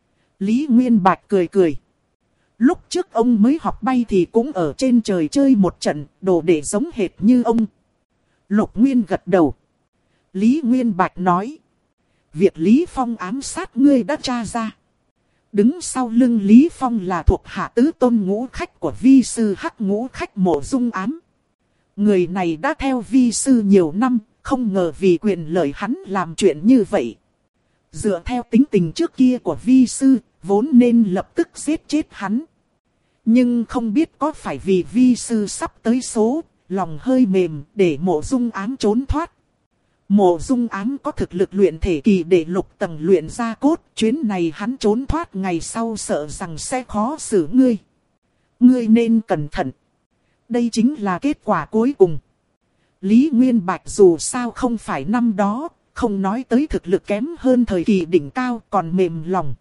Lý Nguyên Bạch cười cười. Lúc trước ông mới học bay thì cũng ở trên trời chơi một trận, đồ để giống hệt như ông. Lục Nguyên gật đầu. Lý Nguyên Bạch nói. Việc Lý Phong ám sát ngươi đã tra ra. Đứng sau lưng Lý Phong là thuộc hạ tứ tôn ngũ khách của vi sư Hắc Ngũ Khách Mộ Dung Ám. Người này đã theo vi sư nhiều năm, không ngờ vì quyền lợi hắn làm chuyện như vậy. Dựa theo tính tình trước kia của vi sư, vốn nên lập tức giết chết hắn. Nhưng không biết có phải vì vi sư sắp tới số, lòng hơi mềm để Mộ Dung Ám trốn thoát. Mộ Dung Ám có thực lực luyện thể kỳ để lục tầng luyện ra cốt, chuyến này hắn trốn thoát ngày sau sợ rằng sẽ khó xử ngươi. Ngươi nên cẩn thận. Đây chính là kết quả cuối cùng. Lý Nguyên Bạch dù sao không phải năm đó, không nói tới thực lực kém hơn thời kỳ đỉnh cao còn mềm lòng.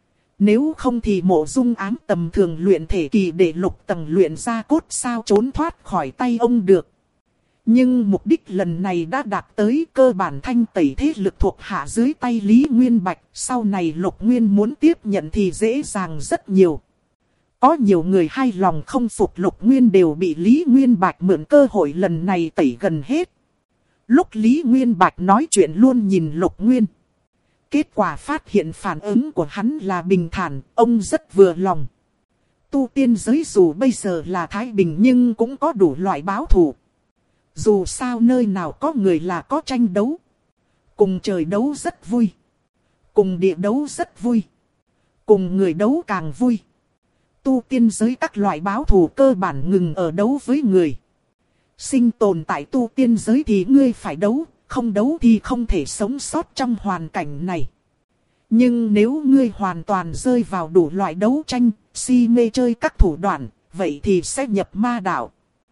Nếu không thì Mộ Dung Ám tầm thường luyện thể kỳ để lục tầng luyện ra cốt sao trốn thoát khỏi tay ông được. Nhưng mục đích lần này đã đạt tới, cơ bản thanh tẩy thế lực thuộc hạ dưới tay Lý Nguyên Bạch. Sau này Lục Nguyên muốn tiếp nhận thì dễ dàng rất nhiều. Có nhiều người hay lòng không phục Lục Nguyên đều bị Lý Nguyên Bạch mượn cơ hội lần này tẩy gần hết. Lúc Lý Nguyên Bạch nói chuyện luôn nhìn Lục Nguyên. Kết quả phát hiện phản ứng của hắn là bình thản, ông rất vừa lòng. Tu tiên giới dù bây giờ là thái bình nhưng cũng có đủ loại báo thù. Dù sao nơi nào có người là có tranh đấu. Cùng trời đấu rất vui. Cùng địa đấu rất vui. Cùng người đấu càng vui. Tu tiên giới các loại báo thù cơ bản ngừng ở đấu với người. Sinh tồn tại tu tiên giới thì ngươi phải đấu, không đấu thì không thể sống sót trong hoàn cảnh này. Nhưng nếu ngươi hoàn toàn rơi vào đủ loại đấu tranh, si mê chơi các thủ đoạn, vậy thì sẽ nhập ma đạo.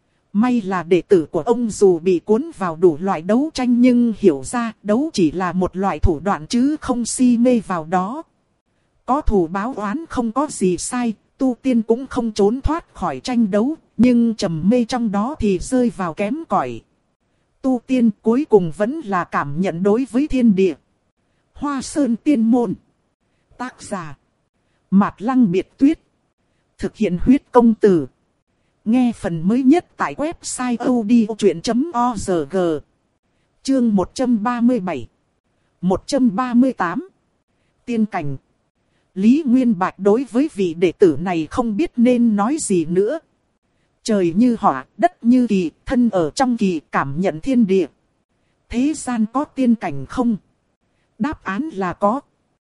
May là đệ tử của ông dù bị cuốn vào đủ loại đấu tranh nhưng hiểu ra đấu chỉ là một loại thủ đoạn chứ không si mê vào đó. Có thù báo oán không có gì sai, tu tiên cũng không trốn thoát khỏi tranh đấu, nhưng trầm mê trong đó thì rơi vào kém cỏi. Tu tiên cuối cùng vẫn là cảm nhận đối với thiên địa. Hoa Sơn Tiên Môn. Tác giả: Mạt Lăng Biệt Tuyết. Thực hiện huyết công từ. Nghe phần mới nhất tại website odchuyện.org. Chương 137. 138. Tiên cảnh. Lý Nguyên Bạch đối với vị đệ tử này không biết nên nói gì nữa. Trời như hỏa, đất như kỳ, thân ở trong kỳ, cảm nhận thiên địa. Thế gian có tiên cảnh không? Đáp án là có.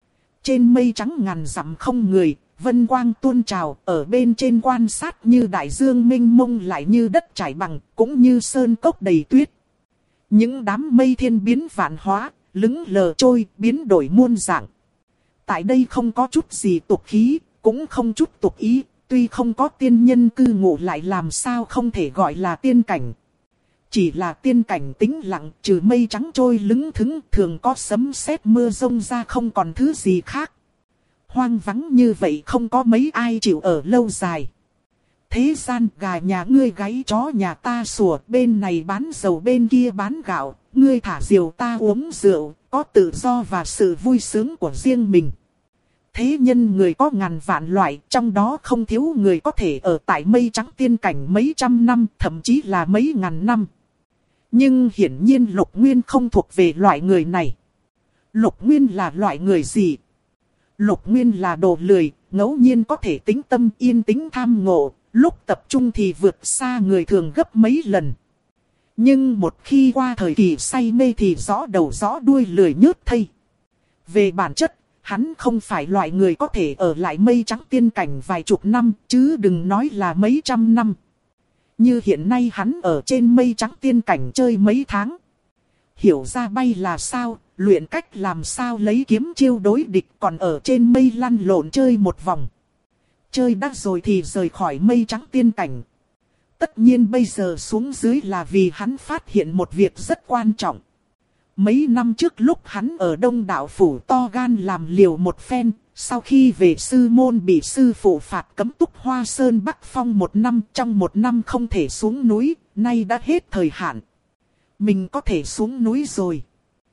Trên mây trắng ngàn dặm không người, vân quang tuôn trào, ở bên trên quan sát như đại dương mênh mông lại như đất trải bằng, cũng như sơn cốc đầy tuyết. Những đám mây thiên biến vạn hóa, lững lờ trôi, biến đổi muôn dạng. Tại đây không có chút gì tục khí, cũng không chút tục ý, tuy không có tiên nhân cư ngụ lại làm sao không thể gọi là tiên cảnh. Chỉ là tiên cảnh tĩnh lặng, trừ mây trắng trôi lững thững, thường có sấm sét mưa rông ra, không còn thứ gì khác. Hoang vắng như vậy không có mấy ai chịu ở lâu dài. Thế gian gà nhà ngươi gáy, chó nhà ta sủa, bên này bán dầu bên kia bán gạo, ngươi thả diều ta uống rượu, có tự do và sự vui sướng của riêng mình. Thế nhân người có ngàn vạn loại, trong đó không thiếu người có thể ở tại mây trắng tiên cảnh mấy trăm năm, thậm chí là mấy ngàn năm. Nhưng hiển nhiên Lục Nguyên không thuộc về loại người này. Lục Nguyên là loại người gì? Lục Nguyên là đồ lười, ngẫu nhiên có thể tĩnh tâm yên tĩnh tham ngộ, lúc tập trung thì vượt xa người thường gấp mấy lần. Nhưng một khi qua thời kỳ say mê thì rõ đầu rõ đuôi, lười nhớt thây. Về bản chất, hắn không phải loại người có thể ở lại mây trắng tiên cảnh vài chục năm, chứ đừng nói là mấy trăm năm. Như hiện nay hắn ở trên mây trắng tiên cảnh chơi mấy tháng. Hiểu ra bay là sao, luyện cách làm sao lấy kiếm chiêu đối địch, còn ở trên mây lăn lộn chơi một vòng. Chơi đắt rồi thì rời khỏi mây trắng tiên cảnh. Tất nhiên bây giờ xuống dưới là vì hắn phát hiện một việc rất quan trọng. Mấy năm trước lúc hắn ở Đông Đạo Phủ to gan làm liều một phen, sau khi về sư môn bị sư phụ phạt cấm túc Hoa Sơn Bắc Phong một năm, trong một năm không thể xuống núi, nay đã hết thời hạn. Mình có thể xuống núi rồi.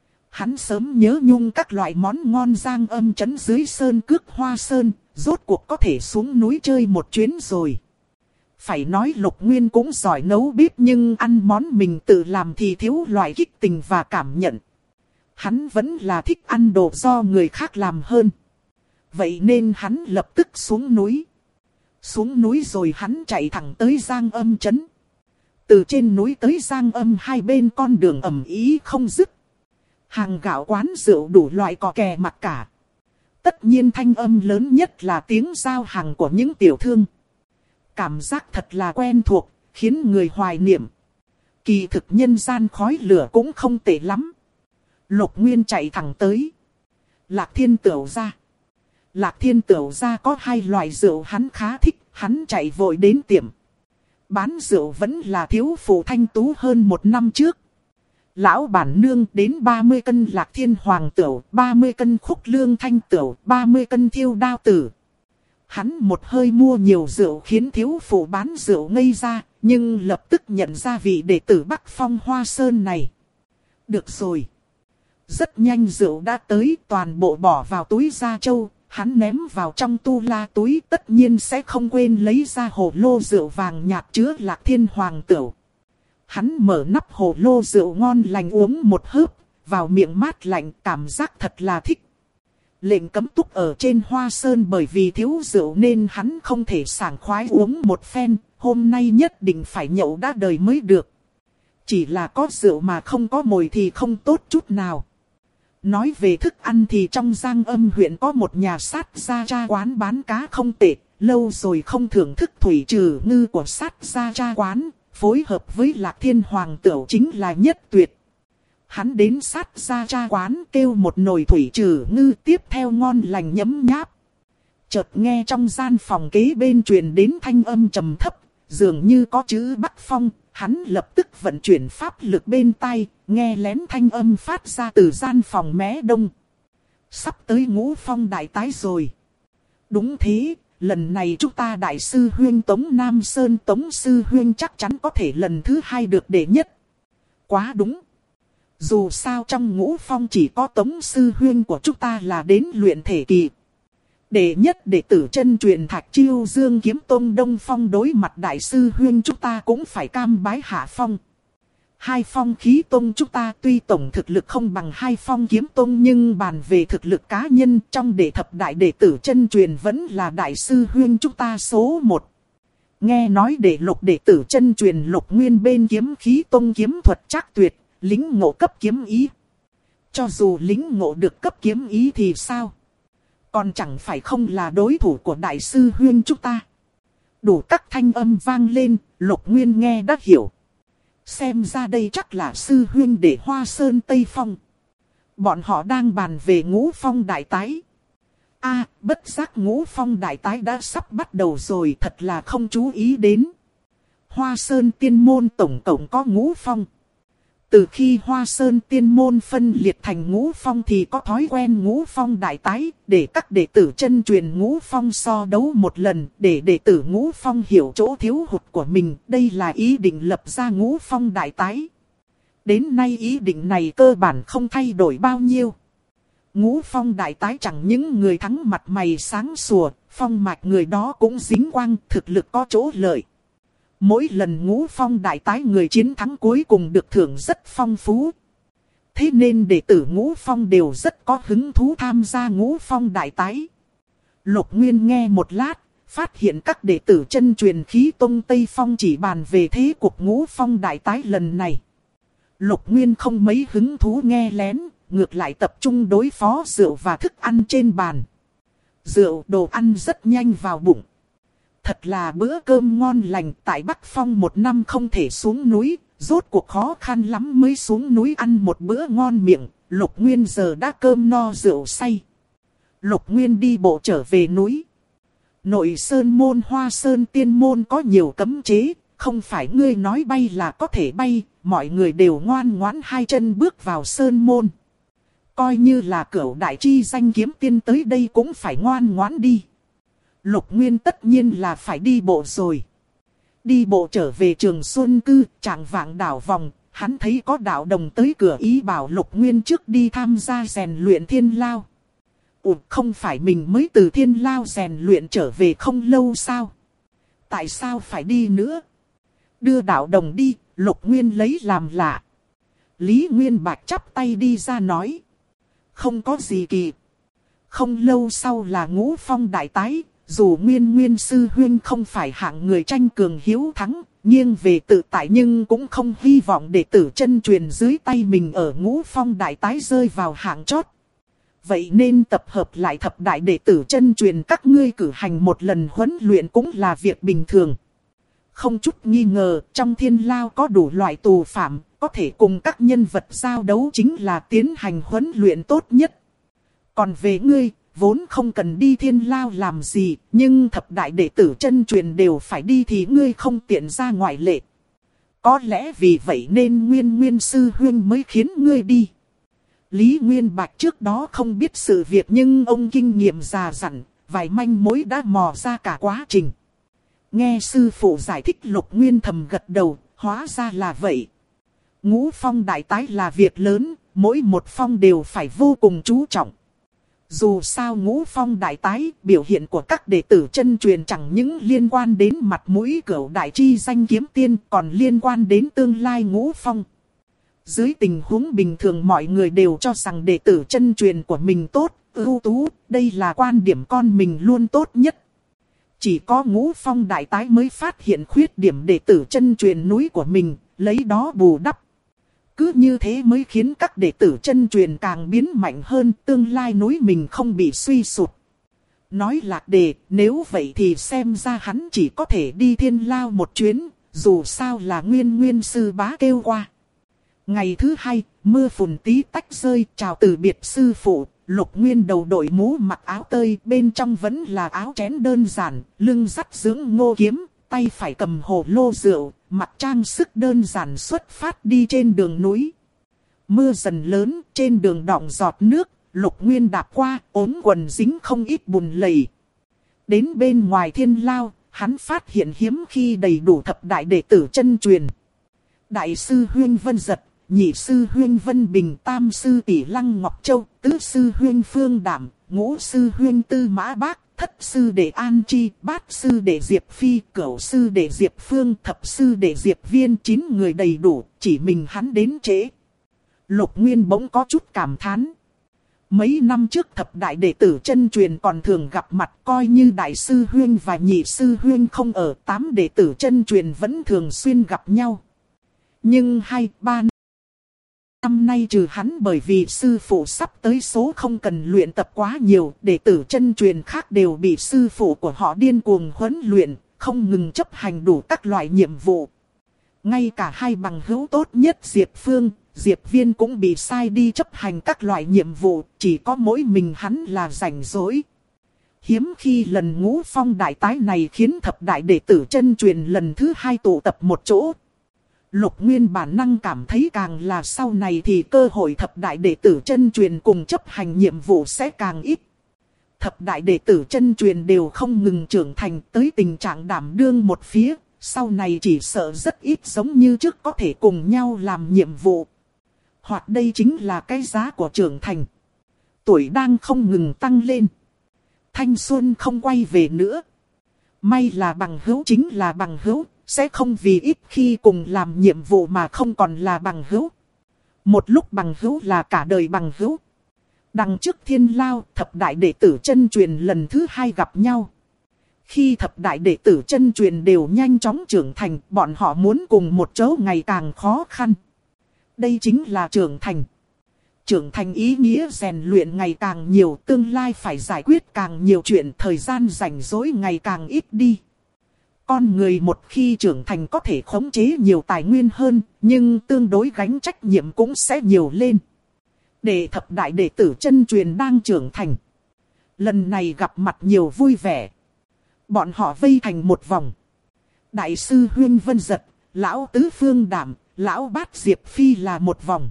Hắn sớm nhớ nhung các loại món ngon giang âm trấn dưới sơn cước Hoa Sơn, rốt cuộc có thể xuống núi chơi một chuyến rồi. Phải nói Lục Nguyên cũng giỏi nấu bếp, nhưng ăn món mình tự làm thì thiếu loại kích tình và cảm nhận. Hắn vẫn là thích ăn đồ do người khác làm hơn. Vậy nên hắn lập tức xuống núi. Xuống núi rồi hắn chạy thẳng tới Giang Âm trấn. Từ trên núi tới Giang Âm hai bên con đường ầm ĩ không dứt. Hàng gạo quán rượu đủ loại cò kè mặc cả. Tất nhiên thanh âm lớn nhất là tiếng giao hàng của những tiểu thương. Cảm giác thật là quen thuộc, khiến người hoài niệm. Kỳ thực nhân gian khói lửa cũng không tệ lắm. Lục Nguyên chạy thẳng tới Lạc Thiên Tửu gia. Lạc Thiên Tửu gia có hai loại rượu hắn khá thích, hắn chạy vội đến tiệm. Bán rượu vẫn là thiếu phụ thanh tú hơn một năm trước. Lão bản nương đến 30 cân Lạc Thiên Hoàng Tửu, 30 cân Khúc Lương Thanh Tửu, 30 cân Thiêu Đao Tử. Hắn một hơi mua nhiều rượu khiến thiếu phụ bán rượu ngây ra, nhưng lập tức nhận ra vị đệ tử Bắc Phong Hoa Sơn này. Được rồi. Rất nhanh rượu đã tới, toàn bộ bỏ vào túi da trâu, hắn ném vào trong tu la túi, tất nhiên sẽ không quên lấy ra hồ lô rượu vàng nhạt chứa Lạc Thiên Hoàng Tửu. Hắn mở nắp hồ lô rượu ngon lành uống một hớp, vào miệng mát lạnh, cảm giác thật là thích. Lệnh cấm túc ở trên Hoa Sơn bởi vì thiếu rượu nên hắn không thể sảng khoái uống một phen, hôm nay nhất định phải nhậu đã đời mới được. Chỉ là có rượu mà không có mồi thì không tốt chút nào. Nói về thức ăn thì trong Giang Âm huyện có một nhà sát gia cha quán bán cá không tệ, lâu rồi không thưởng thức thủy trừ ngư của sát gia cha quán, phối hợp với Lạc Thiên Hoàng Tửu chính là nhất tuyệt. Hắn đến sát gia cha quán kêu một nồi thủy trừ ngư, tiếp theo ngon lành nhấm nháp. Chợt nghe trong gian phòng kế bên truyền đến thanh âm trầm thấp, dường như có chữ Bắc Phong. Hắn lập tức vận chuyển pháp lực bên tai, nghe lén thanh âm phát ra từ gian phòng mé đông. Sắp tới Ngũ Phong đại tái rồi. Đúng thế, lần này chúng ta đại sư huyên Tống Nam Sơn Tống sư huyên chắc chắn có thể lần thứ hai được đệ nhất. Quá đúng. Dù sao trong Ngũ Phong chỉ có Tống sư huyên của chúng ta là đến luyện thể kỳ. Đệ nhất đệ tử chân truyền Thạch Chiêu Dương Kiếm Tông Đông Phong đối mặt đại sư huynh chúng ta cũng phải cam bái hạ phong. Hai phong khí tông chúng ta tuy tổng thực lực không bằng hai phong kiếm tông, nhưng bàn về thực lực cá nhân trong đệ thập đại đệ tử chân truyền vẫn là đại sư huynh chúng ta số 1. Nghe nói đệ lục đệ tử chân truyền Lục Nguyên bên kiếm khí tông kiếm thuật chắc tuyệt, lĩnh ngộ cấp kiếm ý. Cho dù lĩnh ngộ được cấp kiếm ý thì sao? Còn chẳng phải không là đối thủ của đại sư huynh chúng ta. Đủ các thanh âm vang lên, Lục Nguyên nghe đã hiểu. Xem ra đây chắc là sư huynh đệ Hoa Sơn Tây Phong. Bọn họ đang bàn về Ngũ Phong đại tái. Bất giác Ngũ Phong đại tái đã sắp bắt đầu rồi, thật là không chú ý đến. Hoa Sơn Tiên Môn tổng cộng có Ngũ Phong. Từ khi Hoa Sơn Tiên Môn phân liệt thành Ngũ Phong thì có thói quen Ngũ Phong đại tái, để các đệ tử chân truyền Ngũ Phong so đấu một lần, để đệ tử Ngũ Phong hiểu chỗ thiếu hụt của mình. Đây là ý định lập ra Ngũ Phong đại tái. Đến nay ý định này cơ bản không thay đổi bao nhiêu. Ngũ Phong đại tái chẳng những người thắng mặt mày sáng sủa, phong mạch người đó cũng dính quang, thực lực có chỗ lợi. Mỗi lần Ngũ Phong đại tái người chiến thắng cuối cùng được thưởng rất phong phú. Thế nên đệ tử Ngũ Phong đều rất có hứng thú tham gia Ngũ Phong đại tái. Lục Nguyên nghe một lát, phát hiện các đệ tử chân truyền khí tông Tây Phong chỉ bàn về thế cuộc Ngũ Phong đại tái lần này. Lục Nguyên không mấy hứng thú nghe lén, ngược lại tập trung đối phó rượu và thức ăn trên bàn. Rượu đồ ăn rất nhanh vào bụng. Thật là bữa cơm ngon lành, tại Bắc Phong một năm không thể xuống núi, rốt cuộc khó khăn lắm mới xuống núi ăn một bữa ngon miệng. Lục Nguyên giờ đã cơm no rượu say. Lục Nguyên đi bộ trở về núi. Nội Sơn Môn Hoa Sơn Tiên Môn có nhiều cấm chế, không phải ngươi nói bay là có thể bay, mọi người đều ngoan ngoãn hai chân bước vào Sơn Môn. Coi như là Cửu đại chi danh kiếm tiên tới đây cũng phải ngoan ngoãn đi. Lục Nguyên tất nhiên là phải đi bộ rồi. Đi bộ trở về Trường Xuân Cư, chạng vạng đảo vòng, hắn thấy có đạo đồng tới cửa ý bảo Lục Nguyên trước đi tham gia rèn luyện thiên lao. Không phải mình mới từ thiên lao rèn luyện trở về không lâu sao? Tại sao phải đi nữa? Đưa đạo đồng đi, Lục Nguyên lấy làm lạ. Lý Nguyên Bạch chắp tay đi ra nói. Không có gì kỳ. Không lâu sau là Ngũ Phong đại tái. Dù Nguyên sư huynh không phải hạng người tranh cường hiếu thắng, nghiêng về tự tại, nhưng cũng không hy vọng đệ tử chân truyền dưới tay mình ở Ngũ Phong đại tái rơi vào hạng chót. Vậy nên tập hợp lại thập đại đệ tử chân truyền các ngươi cử hành một lần huấn luyện cũng là việc bình thường. Không chút nghi ngờ, trong thiên lao có đủ loại tù phạm, có thể cùng các nhân vật giao đấu chính là tiến hành huấn luyện tốt nhất. Còn về ngươi, vốn không cần đi thiên lao làm gì, nhưng thập đại đệ tử chân truyền đều phải đi thì ngươi không tiện ra ngoại lệ. Có lẽ vì vậy nên Nguyên sư huynh mới khiến ngươi đi. Lý Nguyên Bạch trước đó không biết sự việc, nhưng ông kinh nghiệm già dặn, vài manh mối đã mò ra cả quá trình. Nghe sư phụ giải thích, Lục Nguyên thầm gật đầu, hóa ra là vậy. Ngũ Phong đại tái là việc lớn, mỗi một phong đều phải vô cùng chú trọng. Dù sao Ngũ Phong đại tái, biểu hiện của các đệ tử chân truyền chẳng những liên quan đến mặt mũi Cửu đại chi danh kiếm tiên, còn liên quan đến tương lai Ngũ Phong. Dưới tình huống bình thường mọi người đều cho rằng đệ tử chân truyền của mình tốt, ưu tú, đây là quan điểm con mình luôn tốt nhất. Chỉ có Ngũ Phong đại tái mới phát hiện khuyết điểm đệ tử chân truyền núi của mình, lấy đó bù đắp. Cứ như thế mới khiến các đệ tử chân truyền càng biến mạnh hơn, tương lai núi mình không bị suy sụp. Nói Lạc Đề, nếu vậy thì xem ra hắn chỉ có thể đi thiên lao một chuyến, dù sao là Nguyên sư bá kêu qua. Ngày thứ hai, mưa phùn tí tách rơi, chào từ biệt sư phụ. Lục Nguyên đầu đội mũ mặc áo tơi, bên trong vẫn là áo chén đơn giản, lưng dắt dưỡng ngô kiếm, tay phải cầm hồ lô rượu, mặc trang sức đơn giản xuất phát đi trên đường núi. Mưa dần lớn, trên đường đọng giọt nước, Lục Nguyên đạp qua, ốm quần dính không ít bùn lầy. Đến bên ngoài thiên lao, hắn phát hiện hiếm khi đầy đủ thập đại đệ tử chân truyền. Đại sư Huyên Vân Giật, nhị sư Huyên Vân Bình, tam sư tỷ Lăng Ngọc Châu, tứ sư Huyên Phương Đảm, ngũ sư huynh Tư Mã Bác, thất sư đệ An Chi, bát sư đệ Diệp Phi, cửu sư đệ Diệp Phương, thập sư đệ Diệp Viên, 9 người đầy đủ, chỉ mình hắn đến trễ. Lục Nguyên bỗng có chút cảm thán. Mấy năm trước thập đại đệ tử chân truyền còn thường gặp mặt, coi như đại sư huynh và nhị sư huynh không ở, 8 đệ tử chân truyền vẫn thường xuyên gặp nhau. Nhưng 2-3 năm nay trừ hắn bởi vì sư phụ sắp tới số không cần luyện tập quá nhiều, đệ tử chân truyền khác đều bị sư phụ của họ điên cuồng huấn luyện, không ngừng chấp hành đủ các loại nhiệm vụ. Ngay cả hai bằng hữu tốt nhất Diệp Phương, Diệp Viên cũng bị sai đi chấp hành các loại nhiệm vụ, chỉ có mỗi mình hắn là rảnh rỗi. Hiếm khi lần Ngũ Phong đại tái này khiến thập đại đệ tử chân truyền lần thứ 2 tụ tập một chỗ. Lục Nguyên bản năng cảm thấy càng là sau này thì cơ hội thập đại đệ tử chân truyền cùng chấp hành nhiệm vụ sẽ càng ít. Thập đại đệ tử chân truyền đều không ngừng trưởng thành tới tình trạng đảm đương một phía, sau này chỉ sợ rất ít giống như trước có thể cùng nhau làm nhiệm vụ. Hoặc đây chính là cái giá của trưởng thành. Tuổi đang không ngừng tăng lên. Thanh xuân không quay về nữa. May là bằng hữu chính là bằng hữu, sẽ không vì ít khi cùng làm nhiệm vụ mà không còn là bằng hữu. Một lúc bằng hữu là cả đời bằng hữu. Đằng trước Thiên Lao, thập đại đệ tử chân truyền lần thứ 2 gặp nhau. Khi thập đại đệ tử chân truyền đều nhanh chóng trưởng thành, bọn họ muốn cùng một chỗ ngày càng khó khăn. Đây chính là trưởng thành. Trưởng thành ý nghĩa rèn luyện ngày càng nhiều, tương lai phải giải quyết càng nhiều chuyện, thời gian rảnh rỗi ngày càng ít đi. Con người một khi trưởng thành có thể khống chế nhiều tài nguyên hơn, nhưng tương đối gánh trách nhiệm cũng sẽ nhiều lên. Để thập đại đệ tử chân truyền đang trưởng thành. Lần này gặp mặt nhiều vui vẻ. Bọn họ vây thành một vòng. Đại sư Huyên Vân Giật, lão tứ Phương Đảm, lão bát Diệp Phi là một vòng.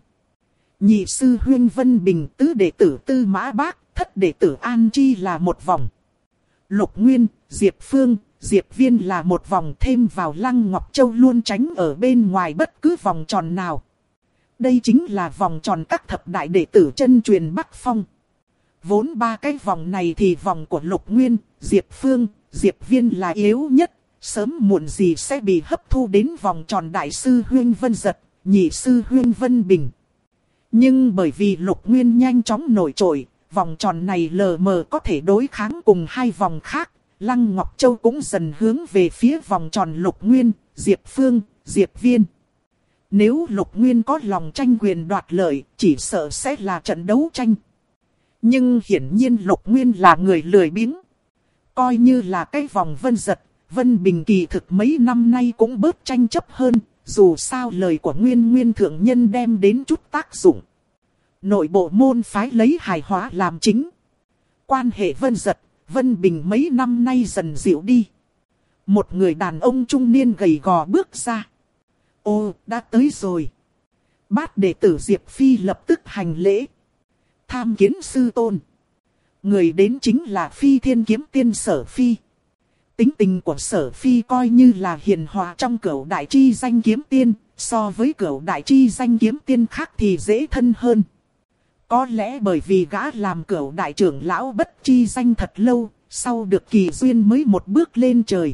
Nhị sư Huyên Vân Bình, tứ đệ tử Tư Mã Bác, thất đệ tử An Chi là một vòng. Lục Nguyên, Diệp Phương, Diệp Viên là một vòng, thêm vào Lăng Ngọc Châu luôn tránh ở bên ngoài bất cứ vòng tròn nào. Đây chính là vòng tròn các thập đại đệ tử chân truyền Bắc Phong. Vốn 3 cái vòng này thì vòng của Lục Nguyên, Diệp Phương, Diệp Viên là yếu nhất, sớm muộn gì sẽ bị hấp thu đến vòng tròn đại sư Huyên Vân Giật, nhị sư Huyên Vân Bình. Nhưng bởi vì Lục Nguyên nhanh chóng nổi trội, vòng tròn này lờ mờ có thể đối kháng cùng 2 vòng khác, Lăng Ngọc Châu cũng dần hướng về phía vòng tròn Lục Nguyên, Diệp Phương, Diệp Viên. Nếu Lục Nguyên có lòng tranh quyền đoạt lợi, chỉ sợ sẽ là trận đấu tranh. Nhưng hiển nhiên Lục Nguyên là người lười biếng. Coi như là cái vòng Vân Giật, Vân Bình kỳ thực mấy năm nay cũng bớt tranh chấp hơn, dù sao lời của Nguyên thượng nhân đem đến chút tác dụng. Nội bộ môn phái lấy hài hòa làm chính. Quan hệ Vân Giật, Vân Bình mấy năm nay dần dịu đi. Một người đàn ông trung niên gầy gò bước ra. Ô, đã tới rồi. Bát đệ tử Diệp Phi lập tức hành lễ. Tham kiến sư tôn. Người đến chính là Phi Thiên Kiếm Tiên Sở Phi. Tính tình của Sở Phi coi như là hiền hòa trong cửu đại chi danh kiếm tiên, so với cửu đại chi danh kiếm tiên khác thì dễ thân hơn. Có lẽ bởi vì gã làm cửu đại trưởng lão bất chi danh thật lâu, sau được kỳ duyên mới một bước lên trời.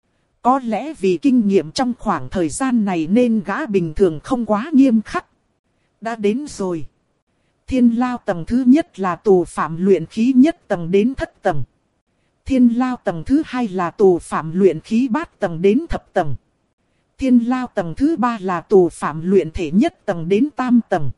Có lẽ vì kinh nghiệm trong khoảng thời gian này nên gã bình thường không quá nghiêm khắc. Đã đến rồi. Thiên Lao tầng thứ nhất là tù phạm luyện khí nhất tầng đến thất tầng. Thiên Lao tầng thứ 2 là tù phạm luyện khí bát tầng đến thập tầng. Thiên Lao tầng thứ 3 là tù phạm luyện thể nhất tầng đến tam tầng.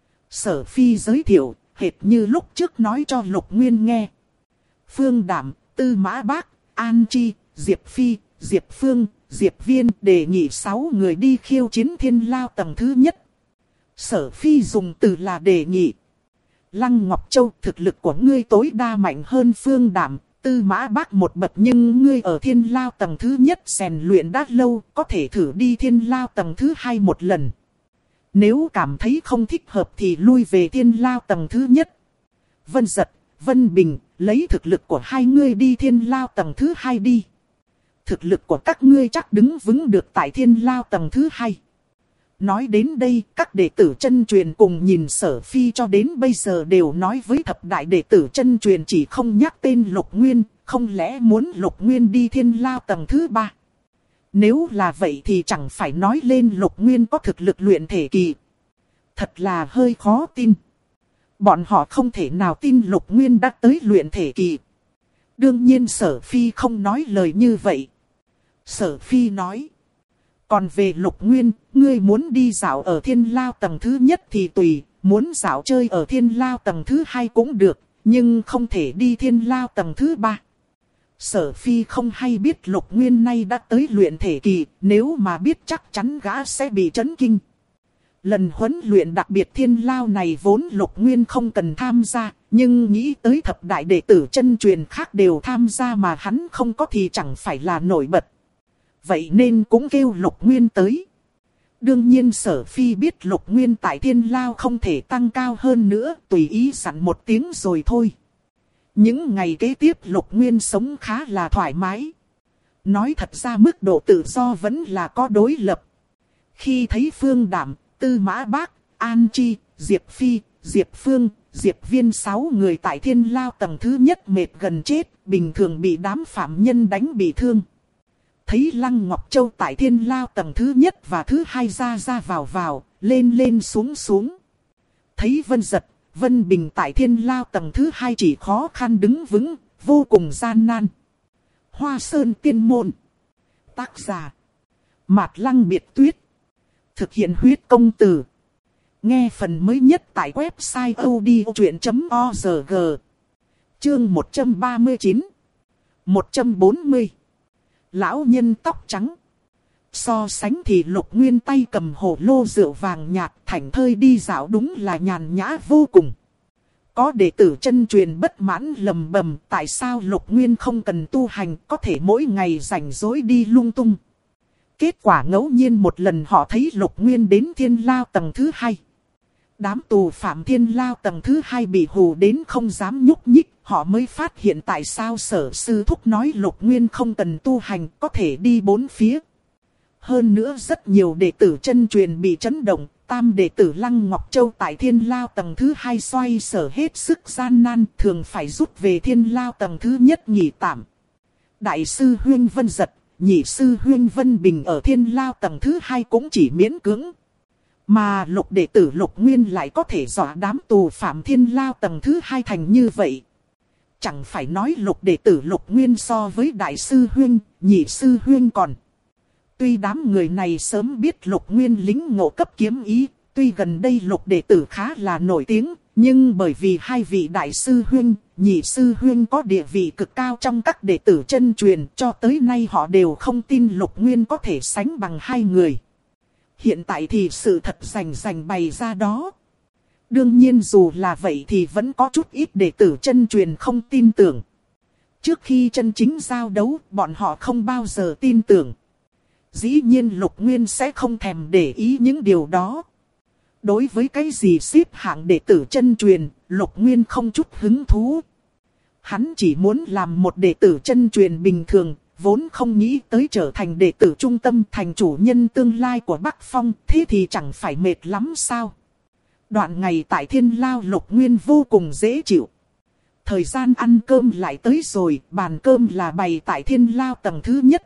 Sở Phi giới thiệu, hệt như lúc trước nói cho Lục Nguyên nghe. Phương Đảm, Tư Mã Bác, An Chi, Diệp Phi, Diệp Phương, Diệp Viên đề nghị 6 người đi khiêu chiến Thiên Lao tầng thứ nhất. Sở Phi dùng từ là đề nghị. Lăng Ngọc Châu, thực lực của ngươi tối đa mạnh hơn Phương Đảm, Tư Mã Bác một bậc, nhưng ngươi ở Thiên Lao tầng thứ nhất rèn luyện đã lâu, có thể thử đi Thiên Lao tầng thứ 2 một lần. Nếu cảm thấy không thích hợp thì lui về Thiên Lao tầng thứ nhất. Vân Giật, Vân Bình, lấy thực lực của hai ngươi đi Thiên Lao tầng thứ 2 đi. Thực lực của các ngươi chắc đứng vững được tại Thiên Lao tầng thứ 2. Nói đến đây, các đệ tử chân truyền cùng nhìn Sở Phi cho đến bây giờ đều nói với thập đại đệ tử chân truyền chỉ không nhắc tên Lục Nguyên, không lẽ muốn Lục Nguyên đi Thiên Lao tầng thứ 3. Nếu là vậy thì chẳng phải nói lên Lục Nguyên có thực lực luyện thể kỳ. Thật là hơi khó tin. Bọn họ không thể nào tin Lục Nguyên đã tới luyện thể kỳ. Đương nhiên Sở Phi không nói lời như vậy. Sở Phi nói. Còn về Lục Nguyên, ngươi muốn đi dạo ở Thiên Lao tầng thứ nhất thì tùy, muốn dạo chơi ở Thiên Lao tầng thứ 2 cũng được, nhưng không thể đi Thiên Lao tầng thứ 3. Sở Phi không hay biết Lục Nguyên nay đã tới luyện thể kỳ, nếu mà biết chắc chắn gã sẽ bị chấn kinh. Lần huấn luyện đặc biệt Thiên Lao này vốn Lục Nguyên không cần tham gia, nhưng nghĩ tới thập đại đệ tử chân truyền khác đều tham gia mà hắn không có thì chẳng phải là nổi bật. Vậy nên cũng kêu Lục Nguyên tới. Đương nhiên Sở Phi biết Lục Nguyên tại Thiên Lao không thể tăng cao hơn nữa, tùy ý sẵn một tiếng rồi thôi. Những ngày kế tiếp Lục Nguyên sống khá là thoải mái. Nói thật ra mức độ tự do vẫn là có đối lập. Khi thấy Phương Đảm, Tư Mã Bác, An Chi, Diệp Phi, Diệp Phương, Diệp Viên 6 người tại Thiên Lao tầng thứ nhất mệt gần chết, bình thường bị đám phạm nhân đánh bị thương. Thấy Lăng Ngọc Châu tại Thiên Lao tầng thứ nhất và thứ 2 ra ra vào, lên lên xuống xuống. Thấy Vân Giật, Vân Bình tại Thiên Lao tầng thứ 2 chỉ khó khăn đứng vững, vô cùng gian nan. Hoa Sơn Tiên Môn. Tác giả. Mạt Lăng Biệt Tuyết. Thực hiện huyết công từ. Nghe phần mới nhất tại website odchuyện.org. Chương 139. 140. Lão nhân tóc trắng. So sánh thì Lục Nguyên tay cầm hồ lô rượu vàng nhạt thảnh thơi đi dạo đúng là nhàn nhã vô cùng. Có đệ tử chân truyền bất mãn lầm bầm tại sao Lục Nguyên không cần tu hành có thể mỗi ngày rảnh rỗi đi lung tung. Kết quả ngẫu nhiên một lần họ thấy Lục Nguyên đến Thiên Lao tầng thứ 2. Đám tù phạm Thiên Lao tầng thứ 2 bị hù đến không dám nhúc nhích. Họ mới phát hiện tại sao Sở sư thúc nói Lục Nguyên không cần tu hành có thể đi bốn phía. Hơn nữa rất nhiều đệ tử chân truyền bị chấn động. Tam đệ tử Lăng Ngọc Châu tại Thiên Lao tầng thứ 2 xoay sở hết sức gian nan thường phải rút về Thiên Lao tầng thứ nhất nghỉ tạm. Đại sư Huyên Vân Giật, nhị sư Huyên Vân Bình ở Thiên Lao tầng thứ 2 cũng chỉ miễn cưỡng. Mà Lục đệ tử Lục Nguyên lại có thể dọa đám tù phạm Thiên Lao tầng thứ 2 thành như vậy. Chẳng phải nói Lục đệ tử Lục Nguyên so với đại sư Huyên, nhị sư Huyên còn. Tuy đám người này sớm biết Lục Nguyên lính ngộ cấp kiếm ý, tuy gần đây Lục đệ tử khá là nổi tiếng, nhưng bởi vì hai vị đại sư Huyên, nhị sư Huyên có địa vị cực cao trong các đệ tử chân truyền, cho tới nay họ đều không tin Lục Nguyên có thể sánh bằng hai người. Hiện tại thì sự thật rành bày ra đó. Đương nhiên dù là vậy thì vẫn có chút ít đệ tử chân truyền không tin tưởng. Trước khi chân chính giao đấu, bọn họ không bao giờ tin tưởng. Dĩ nhiên Lục Nguyên sẽ không thèm để ý những điều đó. Đối với cái gì xếp hạng đệ tử chân truyền, Lục Nguyên không chút hứng thú. Hắn chỉ muốn làm một đệ tử chân truyền bình thường, vốn không nghĩ tới trở thành đệ tử trung tâm thành chủ nhân tương lai của Bắc Phong, thế thì chẳng phải mệt lắm sao. Đoạn ngày tại Thiên Lao Lục Nguyên vô cùng dễ chịu. Thời gian ăn cơm lại tới rồi, bàn cơm là bày tại Thiên Lao tầng thứ nhất.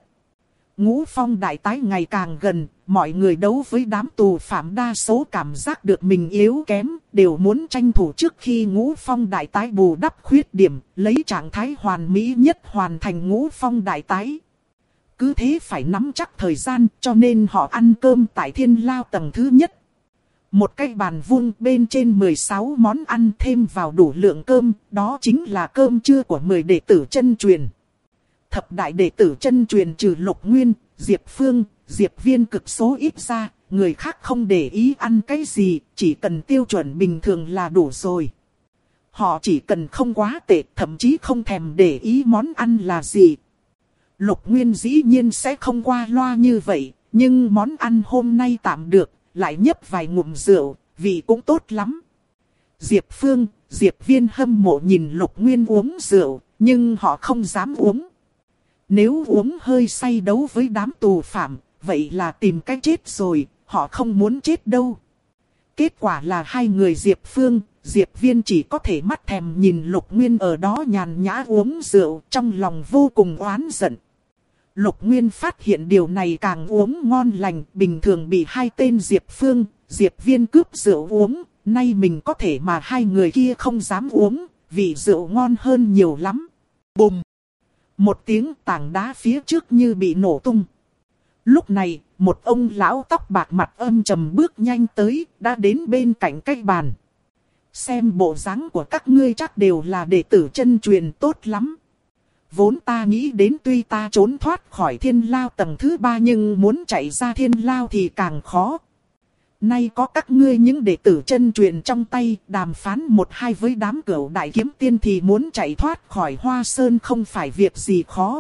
Ngũ Phong đại tái ngày càng gần, mọi người đấu với đám tù phạm đa số cảm giác được mình yếu kém, đều muốn tranh thủ trước khi Ngũ Phong đại tái bù đắp khuyết điểm, lấy trạng thái hoàn mỹ nhất hoàn thành Ngũ Phong đại tái. Cứ thế phải nắm chắc thời gian, cho nên họ ăn cơm tại Thiên Lao tầng thứ nhất. Một cái bàn vuông bên trên 16 món ăn thêm vào đủ lượng cơm, đó chính là cơm trưa của 10 đệ tử chân truyền. Thập đại đệ tử chân truyền trừ Lục Nguyên, Diệp Phương, Diệp Viên cực số ít ra, người khác không để ý ăn cái gì, chỉ cần tiêu chuẩn bình thường là đủ rồi. Họ chỉ cần không quá tệ, thậm chí không thèm để ý món ăn là gì. Lục Nguyên dĩ nhiên sẽ không qua loa như vậy, nhưng món ăn hôm nay tạm được, lại nhấp vài ngụm rượu, vị cũng tốt lắm. Diệp Phương, Diệp Viên hâm mộ nhìn Lục Nguyên uống rượu, nhưng họ không dám uống. Nếu uống hơi say đấu với đám tù phạm, vậy là tìm cách chết rồi, họ không muốn chết đâu. Kết quả là hai người Diệp Phương, Diệp Viên chỉ có thể mắt thèm nhìn Lục Nguyên ở đó nhàn nhã uống rượu, trong lòng vô cùng oán giận. Lục Nguyên phát hiện điều này càng uống ngon lành, bình thường bị hai tên Diệp Phương, Diệp Viên cướp rượu uống, nay mình có thể mà hai người kia không dám uống, vì rượu ngon hơn nhiều lắm. Bùm! Một tiếng tảng đá phía trước như bị nổ tung. Lúc này, một ông lão tóc bạc mặt âm trầm bước nhanh tới, đã đến bên cạnh cái bàn. Xem bộ dáng của các ngươi chắc đều là đệ tử chân truyền tốt lắm. Vốn ta nghĩ đến tuy ta trốn thoát khỏi thiên lao tầng thứ 3 nhưng muốn chạy ra thiên lao thì càng khó. Nay có các ngươi những đệ tử chân truyền trong tay, đàm phán một hai với đám cửu đại kiếm tiên thì muốn chạy thoát khỏi Hoa Sơn không phải việc gì khó.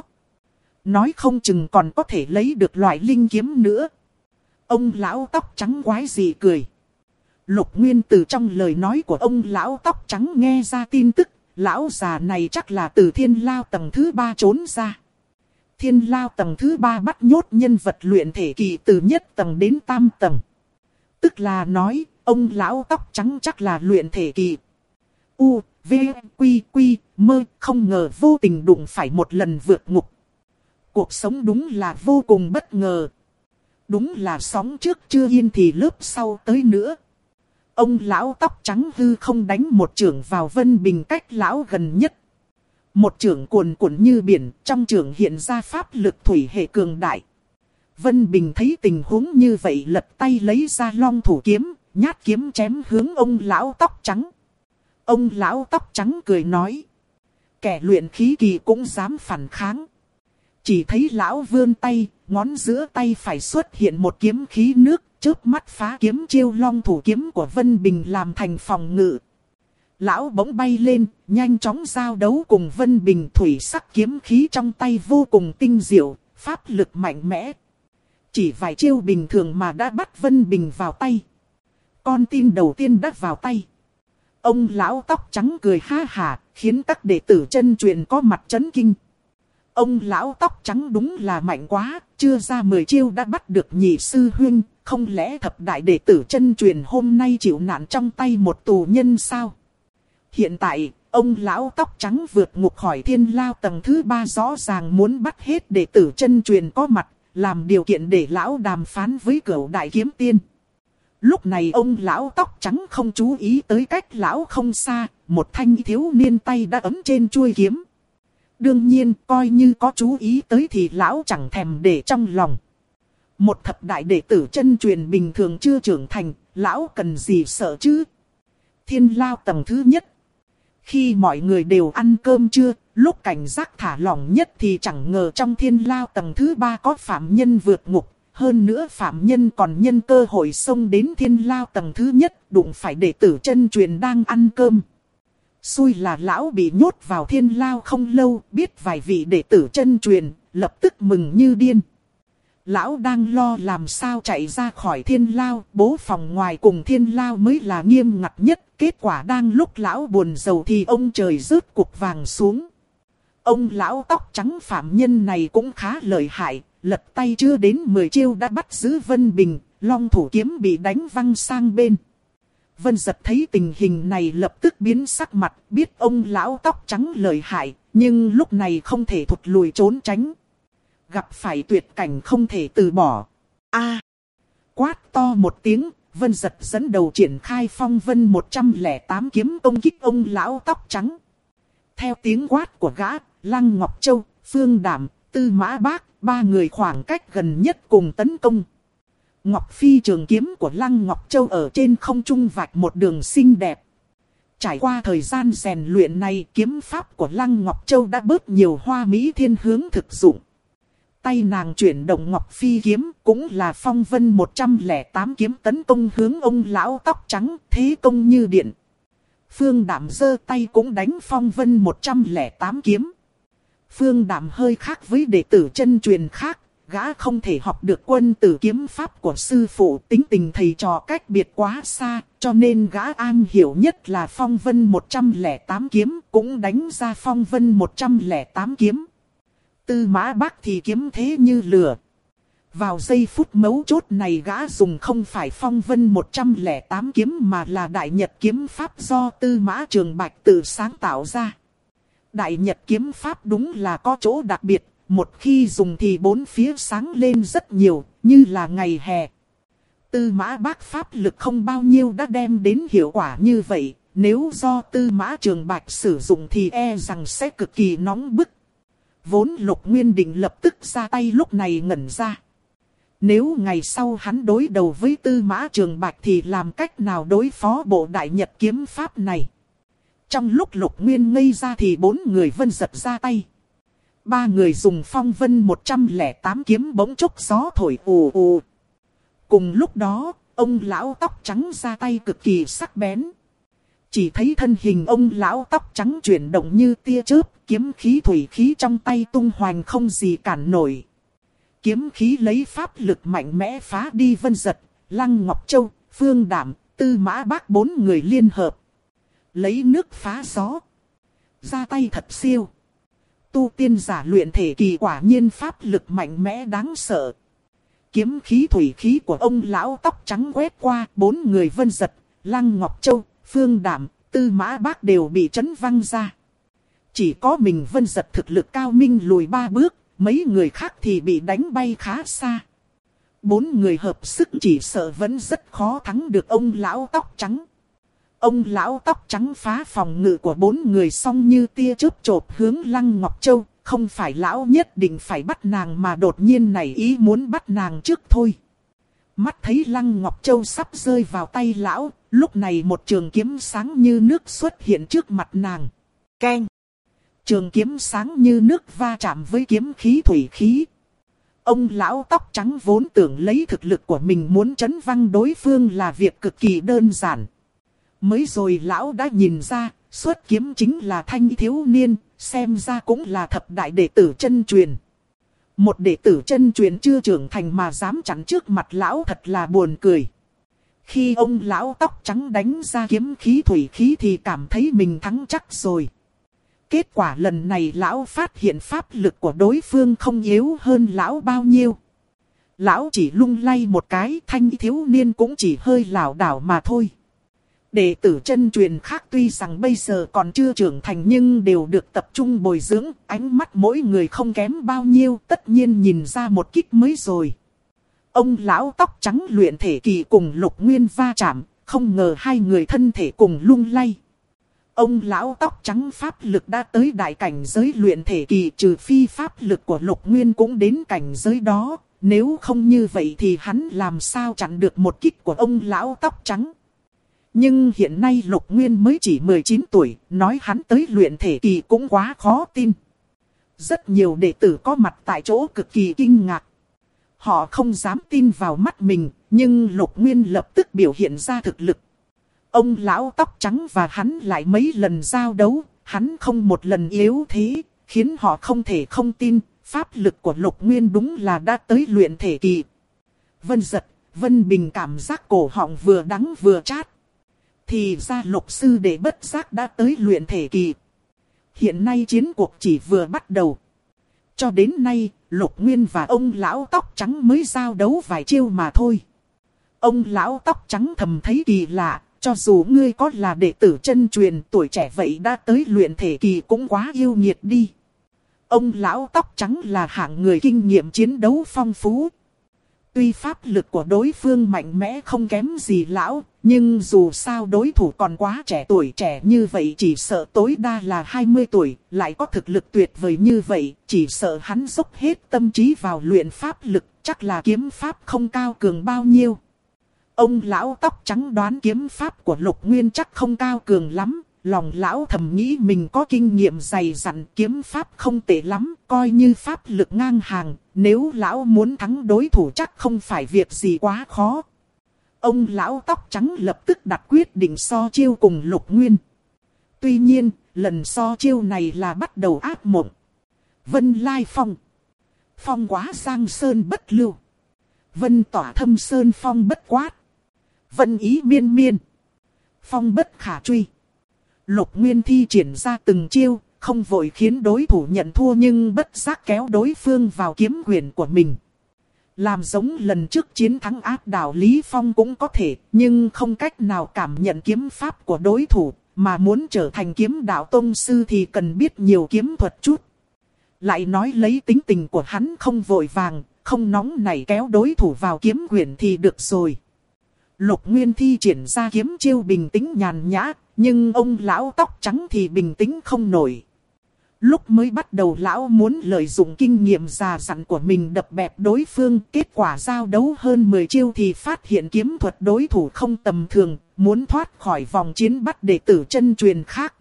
Nói không chừng còn có thể lấy được loại linh kiếm nữa. Ông lão tóc trắng quái gì cười. Lục Nguyên từ trong lời nói của ông lão tóc trắng nghe ra tin tức, lão già này chắc là từ thiên lao tầng thứ 3 trốn ra. Thiên lao tầng thứ 3 bắt nhốt nhân vật luyện thể kỳ từ nhất tầng đến tam tầng. Tức là nói, ông lão tóc trắng chắc là luyện thể kỳ. U, V, Quy, Quy, mơ, không ngờ vô tình đụng phải một lần vượt ngục. Cuộc sống đúng là vô cùng bất ngờ. Đúng là sóng trước chưa yên thì lớp sau tới nữa. Ông lão tóc trắng hư không đánh một chưởng vào Vân Bình cách lão gần nhất. Một chưởng cuồn cuộn như biển, trong chưởng hiện ra pháp lực thủy hệ cường đại. Vân Bình thấy tình huống như vậy lật tay lấy ra long thủ kiếm, nhát kiếm chém hướng ông lão tóc trắng. Ông lão tóc trắng cười nói. Kẻ luyện khí kỳ cũng dám phản kháng. Chỉ thấy lão vươn tay, ngón giữa tay phải xuất hiện một kiếm khí nước, chớp mắt phá kiếm chiêu long thủ kiếm của Vân Bình làm thành phòng ngự. Lão bỗng bay lên, nhanh chóng giao đấu cùng Vân Bình, thủy sắc kiếm khí trong tay vô cùng tinh diệu, pháp lực mạnh mẽ. Chỉ vài chiêu bình thường mà đã bắt Vân Bình vào tay. Con tin đầu tiên đã vào tay. Ông lão tóc trắng cười ha hả, khiến các đệ tử chân truyền có mặt chấn kinh. Ông lão tóc trắng đúng là mạnh quá, chưa ra 10 chiêu đã bắt được nhị sư huynh, không lẽ thập đại đệ tử chân truyền hôm nay chịu nạn trong tay một tù nhân sao? Hiện tại, ông lão tóc trắng vượt ngục khỏi thiên lao tầng thứ 3 rõ ràng muốn bắt hết đệ tử chân truyền có mặt, làm điều kiện để lão đàm phán với cửu đại kiếm tiên. Lúc này ông lão tóc trắng không chú ý tới cách lão không xa, một thanh thiếu niên tay đã ấm trên chuôi kiếm. Đương nhiên, coi như có chú ý tới thì lão chẳng thèm để trong lòng. Một thập đại đệ tử chân truyền bình thường chưa trưởng thành, lão cần gì sợ chứ? Thiên lao tầng thứ nhất. Khi mọi người đều ăn cơm trưa, lúc cảnh giác thả lỏng nhất thì chẳng ngờ trong thiên lao tầng thứ 3 có phạm nhân vượt ngục. Hơn nữa phạm nhân còn nhân cơ hội xông đến thiên lao tầng thứ nhất, đụng phải đệ tử chân truyền đang ăn cơm. Xui là lão bị nhốt vào thiên lao không lâu, biết vài vị đệ tử chân truyền, lập tức mừng như điên. Lão đang lo làm sao chạy ra khỏi thiên lao, bố phòng ngoài cùng thiên lao mới là nghiêm ngặt nhất. Kết quả đang lúc lão buồn rầu thì ông trời rớt cục vàng xuống. Ông lão tóc trắng phạm nhân này cũng khá lợi hại, lật tay chưa đến 10 chiêu đã bắt giữ Vân Bình, long thủ kiếm bị đánh văng sang bên. Vân Giật thấy tình hình này lập tức biến sắc mặt, biết ông lão tóc trắng lợi hại, nhưng lúc này không thể thụt lùi trốn tránh. Gặp phải tuyệt cảnh không thể từ bỏ. Quát to một tiếng, Vân Giật dẫn đầu triển khai phong vân 108 kiếm công kích ông lão tóc trắng. Theo tiếng quát của gã, Lăng Ngọc Châu, Phương Đảm, Tư Mã Bác, ba người khoảng cách gần nhất cùng tấn công. Ngọc Phi trường kiếm của Lăng Ngọc Châu ở trên không trung vạch một đường xinh đẹp. Trải qua thời gian rèn luyện này, kiếm pháp của Lăng Ngọc Châu đã bớt nhiều hoa mỹ thiên hướng thực dụng. Tay nàng chuyển động Ngọc Phi kiếm, cũng là phong vân 108 kiếm tấn công hướng ông lão tóc trắng, thế công như điện. Phương Đảm giơ tay cũng đánh phong vân 108 kiếm. Phương Đảm hơi khác với đệ tử chân truyền khác, gã không thể học được quân tử kiếm pháp của sư phụ, tính tình thầy trò cách biệt quá xa, cho nên gã an hiểu nhất là phong vân 108 kiếm, cũng đánh ra phong vân 108 kiếm. Tư Mã Bác thì kiếm thế như lửa. Vào giây phút mấu chốt này gã dùng không phải phong vân 108 kiếm mà là đại nhật kiếm pháp do Tư Mã Trường Bạch tự sáng tạo ra. Đại nhật kiếm pháp đúng là có chỗ đặc biệt, một khi dùng thì bốn phía sáng lên rất nhiều, như là ngày hè. Tư Mã Bác pháp lực không bao nhiêu đã đem đến hiệu quả như vậy, nếu do Tư Mã Trường Bạch sử dụng thì e rằng sẽ cực kỳ nóng bức. Vốn Lục Nguyên định lập tức ra tay lúc này ngẩn ra. Nếu ngày sau hắn đối đầu với Tư Mã Trường Bạch thì làm cách nào đối phó bộ đại nhật kiếm pháp này? Trong lúc Lục Nguyên ngây ra thì bốn người Vân Giật ra tay. Ba người dùng phong vân 108 kiếm bỗng chốc gió thổi ù ù. Cùng lúc đó, ông lão tóc trắng ra tay cực kỳ sắc bén. Chỉ thấy thân hình ông lão tóc trắng chuyển động như tia chớp, kiếm khí thủy khí trong tay tung hoành không gì cản nổi. Kiếm khí lấy pháp lực mạnh mẽ phá đi Vân Giật, Lăng Ngọc Châu, Phương Đảm, Tư Mã Bác bốn người liên hợp. Lấy nước phá gió. Ra tay thật siêu. Tu tiên giả luyện thể kỳ quả nhiên pháp lực mạnh mẽ đáng sợ. Kiếm khí thủy khí của ông lão tóc trắng quét qua, bốn người Vân Giật, Lăng Ngọc Châu, Phương Đảm, Tư Mã Bác đều bị chấn văng ra. Chỉ có mình Vân Giật thực lực cao minh lùi 3 bước, mấy người khác thì bị đánh bay khá xa. Bốn người hợp sức chỉ sợ vẫn rất khó thắng được ông lão tóc trắng. Ông lão tóc trắng phá phòng ngự của bốn người xong như tia chớp chộp hướng Lăng Ngọc Châu. Không phải lão nhất định phải bắt nàng mà đột nhiên nảy ý muốn bắt nàng trước thôi. Mắt thấy Lăng Ngọc Châu sắp rơi vào tay lão, lúc này một trường kiếm sáng như nước xuất hiện trước mặt nàng. Keng! Trường kiếm sáng như nước va chạm với kiếm khí thủy khí. Ông lão tóc trắng vốn tưởng lấy thực lực của mình muốn chấn văng đối phương là việc cực kỳ đơn giản. Mới rồi lão đã nhìn ra, xuất kiếm chính là thanh thiếu niên, xem ra cũng là thập đại đệ tử chân truyền. Một đệ tử chân truyền chưa trưởng thành mà dám chắn trước mặt lão thật là buồn cười. Khi ông lão tóc trắng đánh ra kiếm khí thủy khí thì cảm thấy mình thắng chắc rồi. Kết quả lần này lão phát hiện pháp lực của đối phương không yếu hơn lão bao nhiêu. Lão chỉ lung lay một cái, thanh thiếu niên cũng chỉ hơi lảo đảo mà thôi. Đệ tử chân truyền khác tuy rằng bây giờ còn chưa trưởng thành nhưng đều được tập trung bồi dưỡng, ánh mắt mỗi người không kém bao nhiêu, tất nhiên nhìn ra một kích mới rồi. Ông lão tóc trắng luyện thể kỳ cùng Lục Nguyên va chạm, không ngờ hai người thân thể cùng lung lay. Ông lão tóc trắng pháp lực đã tới đại cảnh giới luyện thể kỳ, trừ phi pháp lực của Lục Nguyên cũng đến cảnh giới đó, nếu không như vậy thì hắn làm sao chặn được một kích của ông lão tóc trắng. Nhưng hiện nay Lục Nguyên mới chỉ 19 tuổi, nói hắn tới luyện thể kỳ cũng quá khó tin. Rất nhiều đệ tử có mặt tại chỗ cực kỳ kinh ngạc. Họ không dám tin vào mắt mình, nhưng Lục Nguyên lập tức biểu hiện ra thực lực. Ông lão tóc trắng và hắn lại mấy lần giao đấu, hắn không một lần yếu thế, khiến họ không thể không tin, pháp lực của Lục Nguyên đúng là đã tới luyện thể kỳ. Vân Giật, Vân Bình cảm giác cổ họng vừa đắng vừa chát. Thì ra Lục sư đệ bất giác đã tới luyện thể kỳ. Hiện nay chiến cuộc chỉ vừa bắt đầu. Cho đến nay, Lục Nguyên và ông lão tóc trắng mới giao đấu vài chiêu mà thôi. Ông lão tóc trắng thầm thấy kỳ lạ, cho dù ngươi có là đệ tử chân truyền tuổi trẻ vậy đã tới luyện thể kỳ cũng quá yêu nghiệt đi. Ông lão tóc trắng là hạng người kinh nghiệm chiến đấu phong phú. Tuy pháp lực của đối phương mạnh mẽ không kém gì lão, nhưng dù sao đối thủ còn quá trẻ, tuổi trẻ như vậy chỉ sợ tối đa là 20 tuổi, lại có thực lực tuyệt vời như vậy, chỉ sợ hắn dốc hết tâm trí vào luyện pháp lực, chắc là kiếm pháp không cao cường bao nhiêu. Ông lão tóc trắng đoán kiếm pháp của Lục Nguyên chắc không cao cường lắm, lòng lão thầm nghĩ mình có kinh nghiệm dày dặn, kiếm pháp không tệ lắm, coi như pháp lực ngang hàng, nếu lão muốn thắng đối thủ chắc không phải việc gì quá khó. Ông lão tóc trắng lập tức đặt quyết định so chiêu cùng Lục Nguyên. Tuy nhiên, lần so chiêu này là bắt đầu ác mộng. Vân lai phong. Phong quá giang sơn bất lưu. Vân tỏa thâm sơn phong bất quát. Vân ý miên miên. Phong bất khả truy. Lục Nguyên thi triển ra từng chiêu, không vội khiến đối thủ nhận thua nhưng bất giác kéo đối phương vào kiếm quyền của mình. Làm giống lần trước chiến thắng áp đảo Lý Phong cũng có thể, nhưng không cách nào cảm nhận kiếm pháp của đối thủ, mà muốn trở thành kiếm đạo tông sư thì cần biết nhiều kiếm thuật chút. Lại nói lấy tính tình của hắn không vội vàng, không nóng nảy kéo đối thủ vào kiếm quyển thì được rồi. Lục Nguyên thi triển ra kiếm chiêu bình tĩnh nhàn nhã, nhưng ông lão tóc trắng thì bình tĩnh không nổi. Lúc mới bắt đầu lão muốn lợi dụng kinh nghiệm già dặn của mình đập bẹp đối phương, kết quả giao đấu hơn 10 chiêu thì phát hiện kiếm thuật đối thủ không tầm thường, muốn thoát khỏi vòng chiến bắt đệ tử chân truyền khác.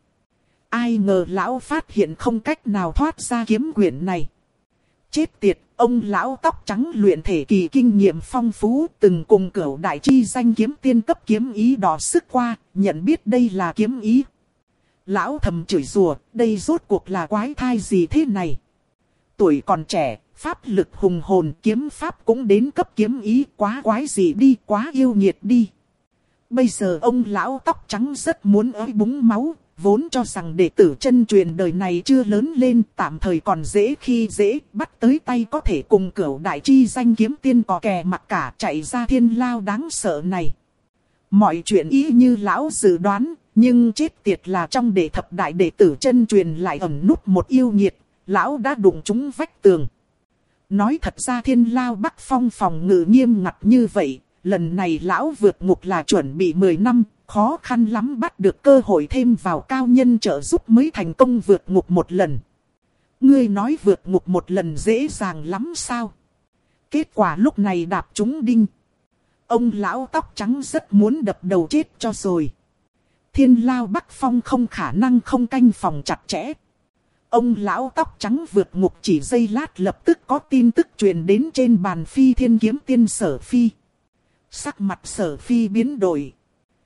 Ai ngờ lão phát hiện không cách nào thoát ra kiếm quyển này. Chết tiệt, ông lão tóc trắng luyện thể kỳ kinh nghiệm phong phú, từng cùng Cửu đại chi danh kiếm tiên cấp kiếm ý đọ sức qua, nhận biết đây là kiếm ý. Lão thầm chửi rủa, đây rốt cuộc là quái thai gì thế này? Tuổi còn trẻ, pháp lực hùng hồn, kiếm pháp cũng đến cấp kiếm ý, quá quái gì đi, quá yêu nghiệt đi. Bây giờ ông lão tóc trắng rất muốn ới búng máu, vốn cho rằng đệ tử chân truyền đời này chưa lớn lên, tạm thời còn dễ khi dễ, bắt tới tay có thể cùng Cửu đại chi danh kiếm tiên cò kè mặc cả chạy ra thiên lao đáng sợ này. Mọi chuyện y như lão dự đoán, nhưng chết tiệt là trong đệ thập đại đệ tử chân truyền lại ẩn núp một yêu nghiệt, lão đã đụng trúng vách tường. Nói thật ra thiên lao Bắc Phong phòng ngự nghiêm ngặt như vậy, lần này lão vượt ngục là chuẩn bị 10 năm, khó khăn lắm bắt được cơ hội thêm vào cao nhân trợ giúp mới thành công vượt ngục một lần. Ngươi nói vượt ngục một lần dễ dàng lắm sao? Kết quả lúc này đạp trúng đinh. Ông lão tóc trắng rất muốn đập đầu chết cho rồi. Thiên lao Bắc Phong không khả năng không canh phòng chặt chẽ. Ông lão tóc trắng vượt ngục chỉ giây lát lập tức có tin tức truyền đến trên bàn Phi Thiên kiếm tiên Sở Phi. Sắc mặt Sở Phi biến đổi.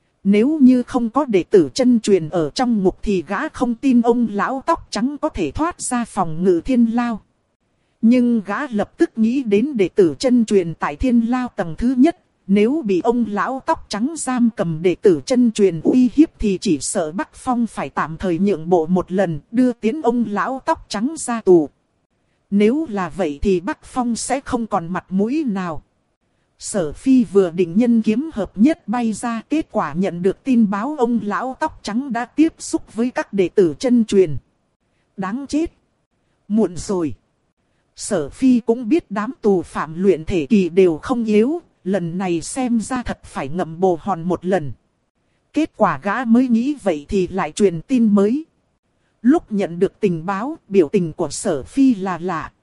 Nếu như không có đệ tử chân truyền ở trong ngục thì gã không tin ông lão tóc trắng có thể thoát ra phòng ngự thiên lao. Nhưng gã lập tức nghĩ đến đệ tử chân truyền tại thiên lao tầng thứ nhất. Nếu bị ông lão tóc trắng giam cầm đệ tử chân truyền uy hiếp thì chỉ sợ Bắc Phong phải tạm thời nhượng bộ một lần, đưa tiến ông lão tóc trắng ra tù. Nếu là vậy thì Bắc Phong sẽ không còn mặt mũi nào. Sở Phi vừa định nhân kiếm hợp nhất bay ra, kết quả nhận được tin báo ông lão tóc trắng đã tiếp xúc với các đệ tử chân truyền. Đáng chết. Muộn rồi. Sở Phi cũng biết đám tù phạm luyện thể kỳ đều không yếu. Lần này xem ra thật phải ngậm bồ hòn một lần. Kết quả gã mới nghĩ vậy thì lại truyền tin mới. Lúc nhận được tình báo, biểu tình của Sở Phi là lạ.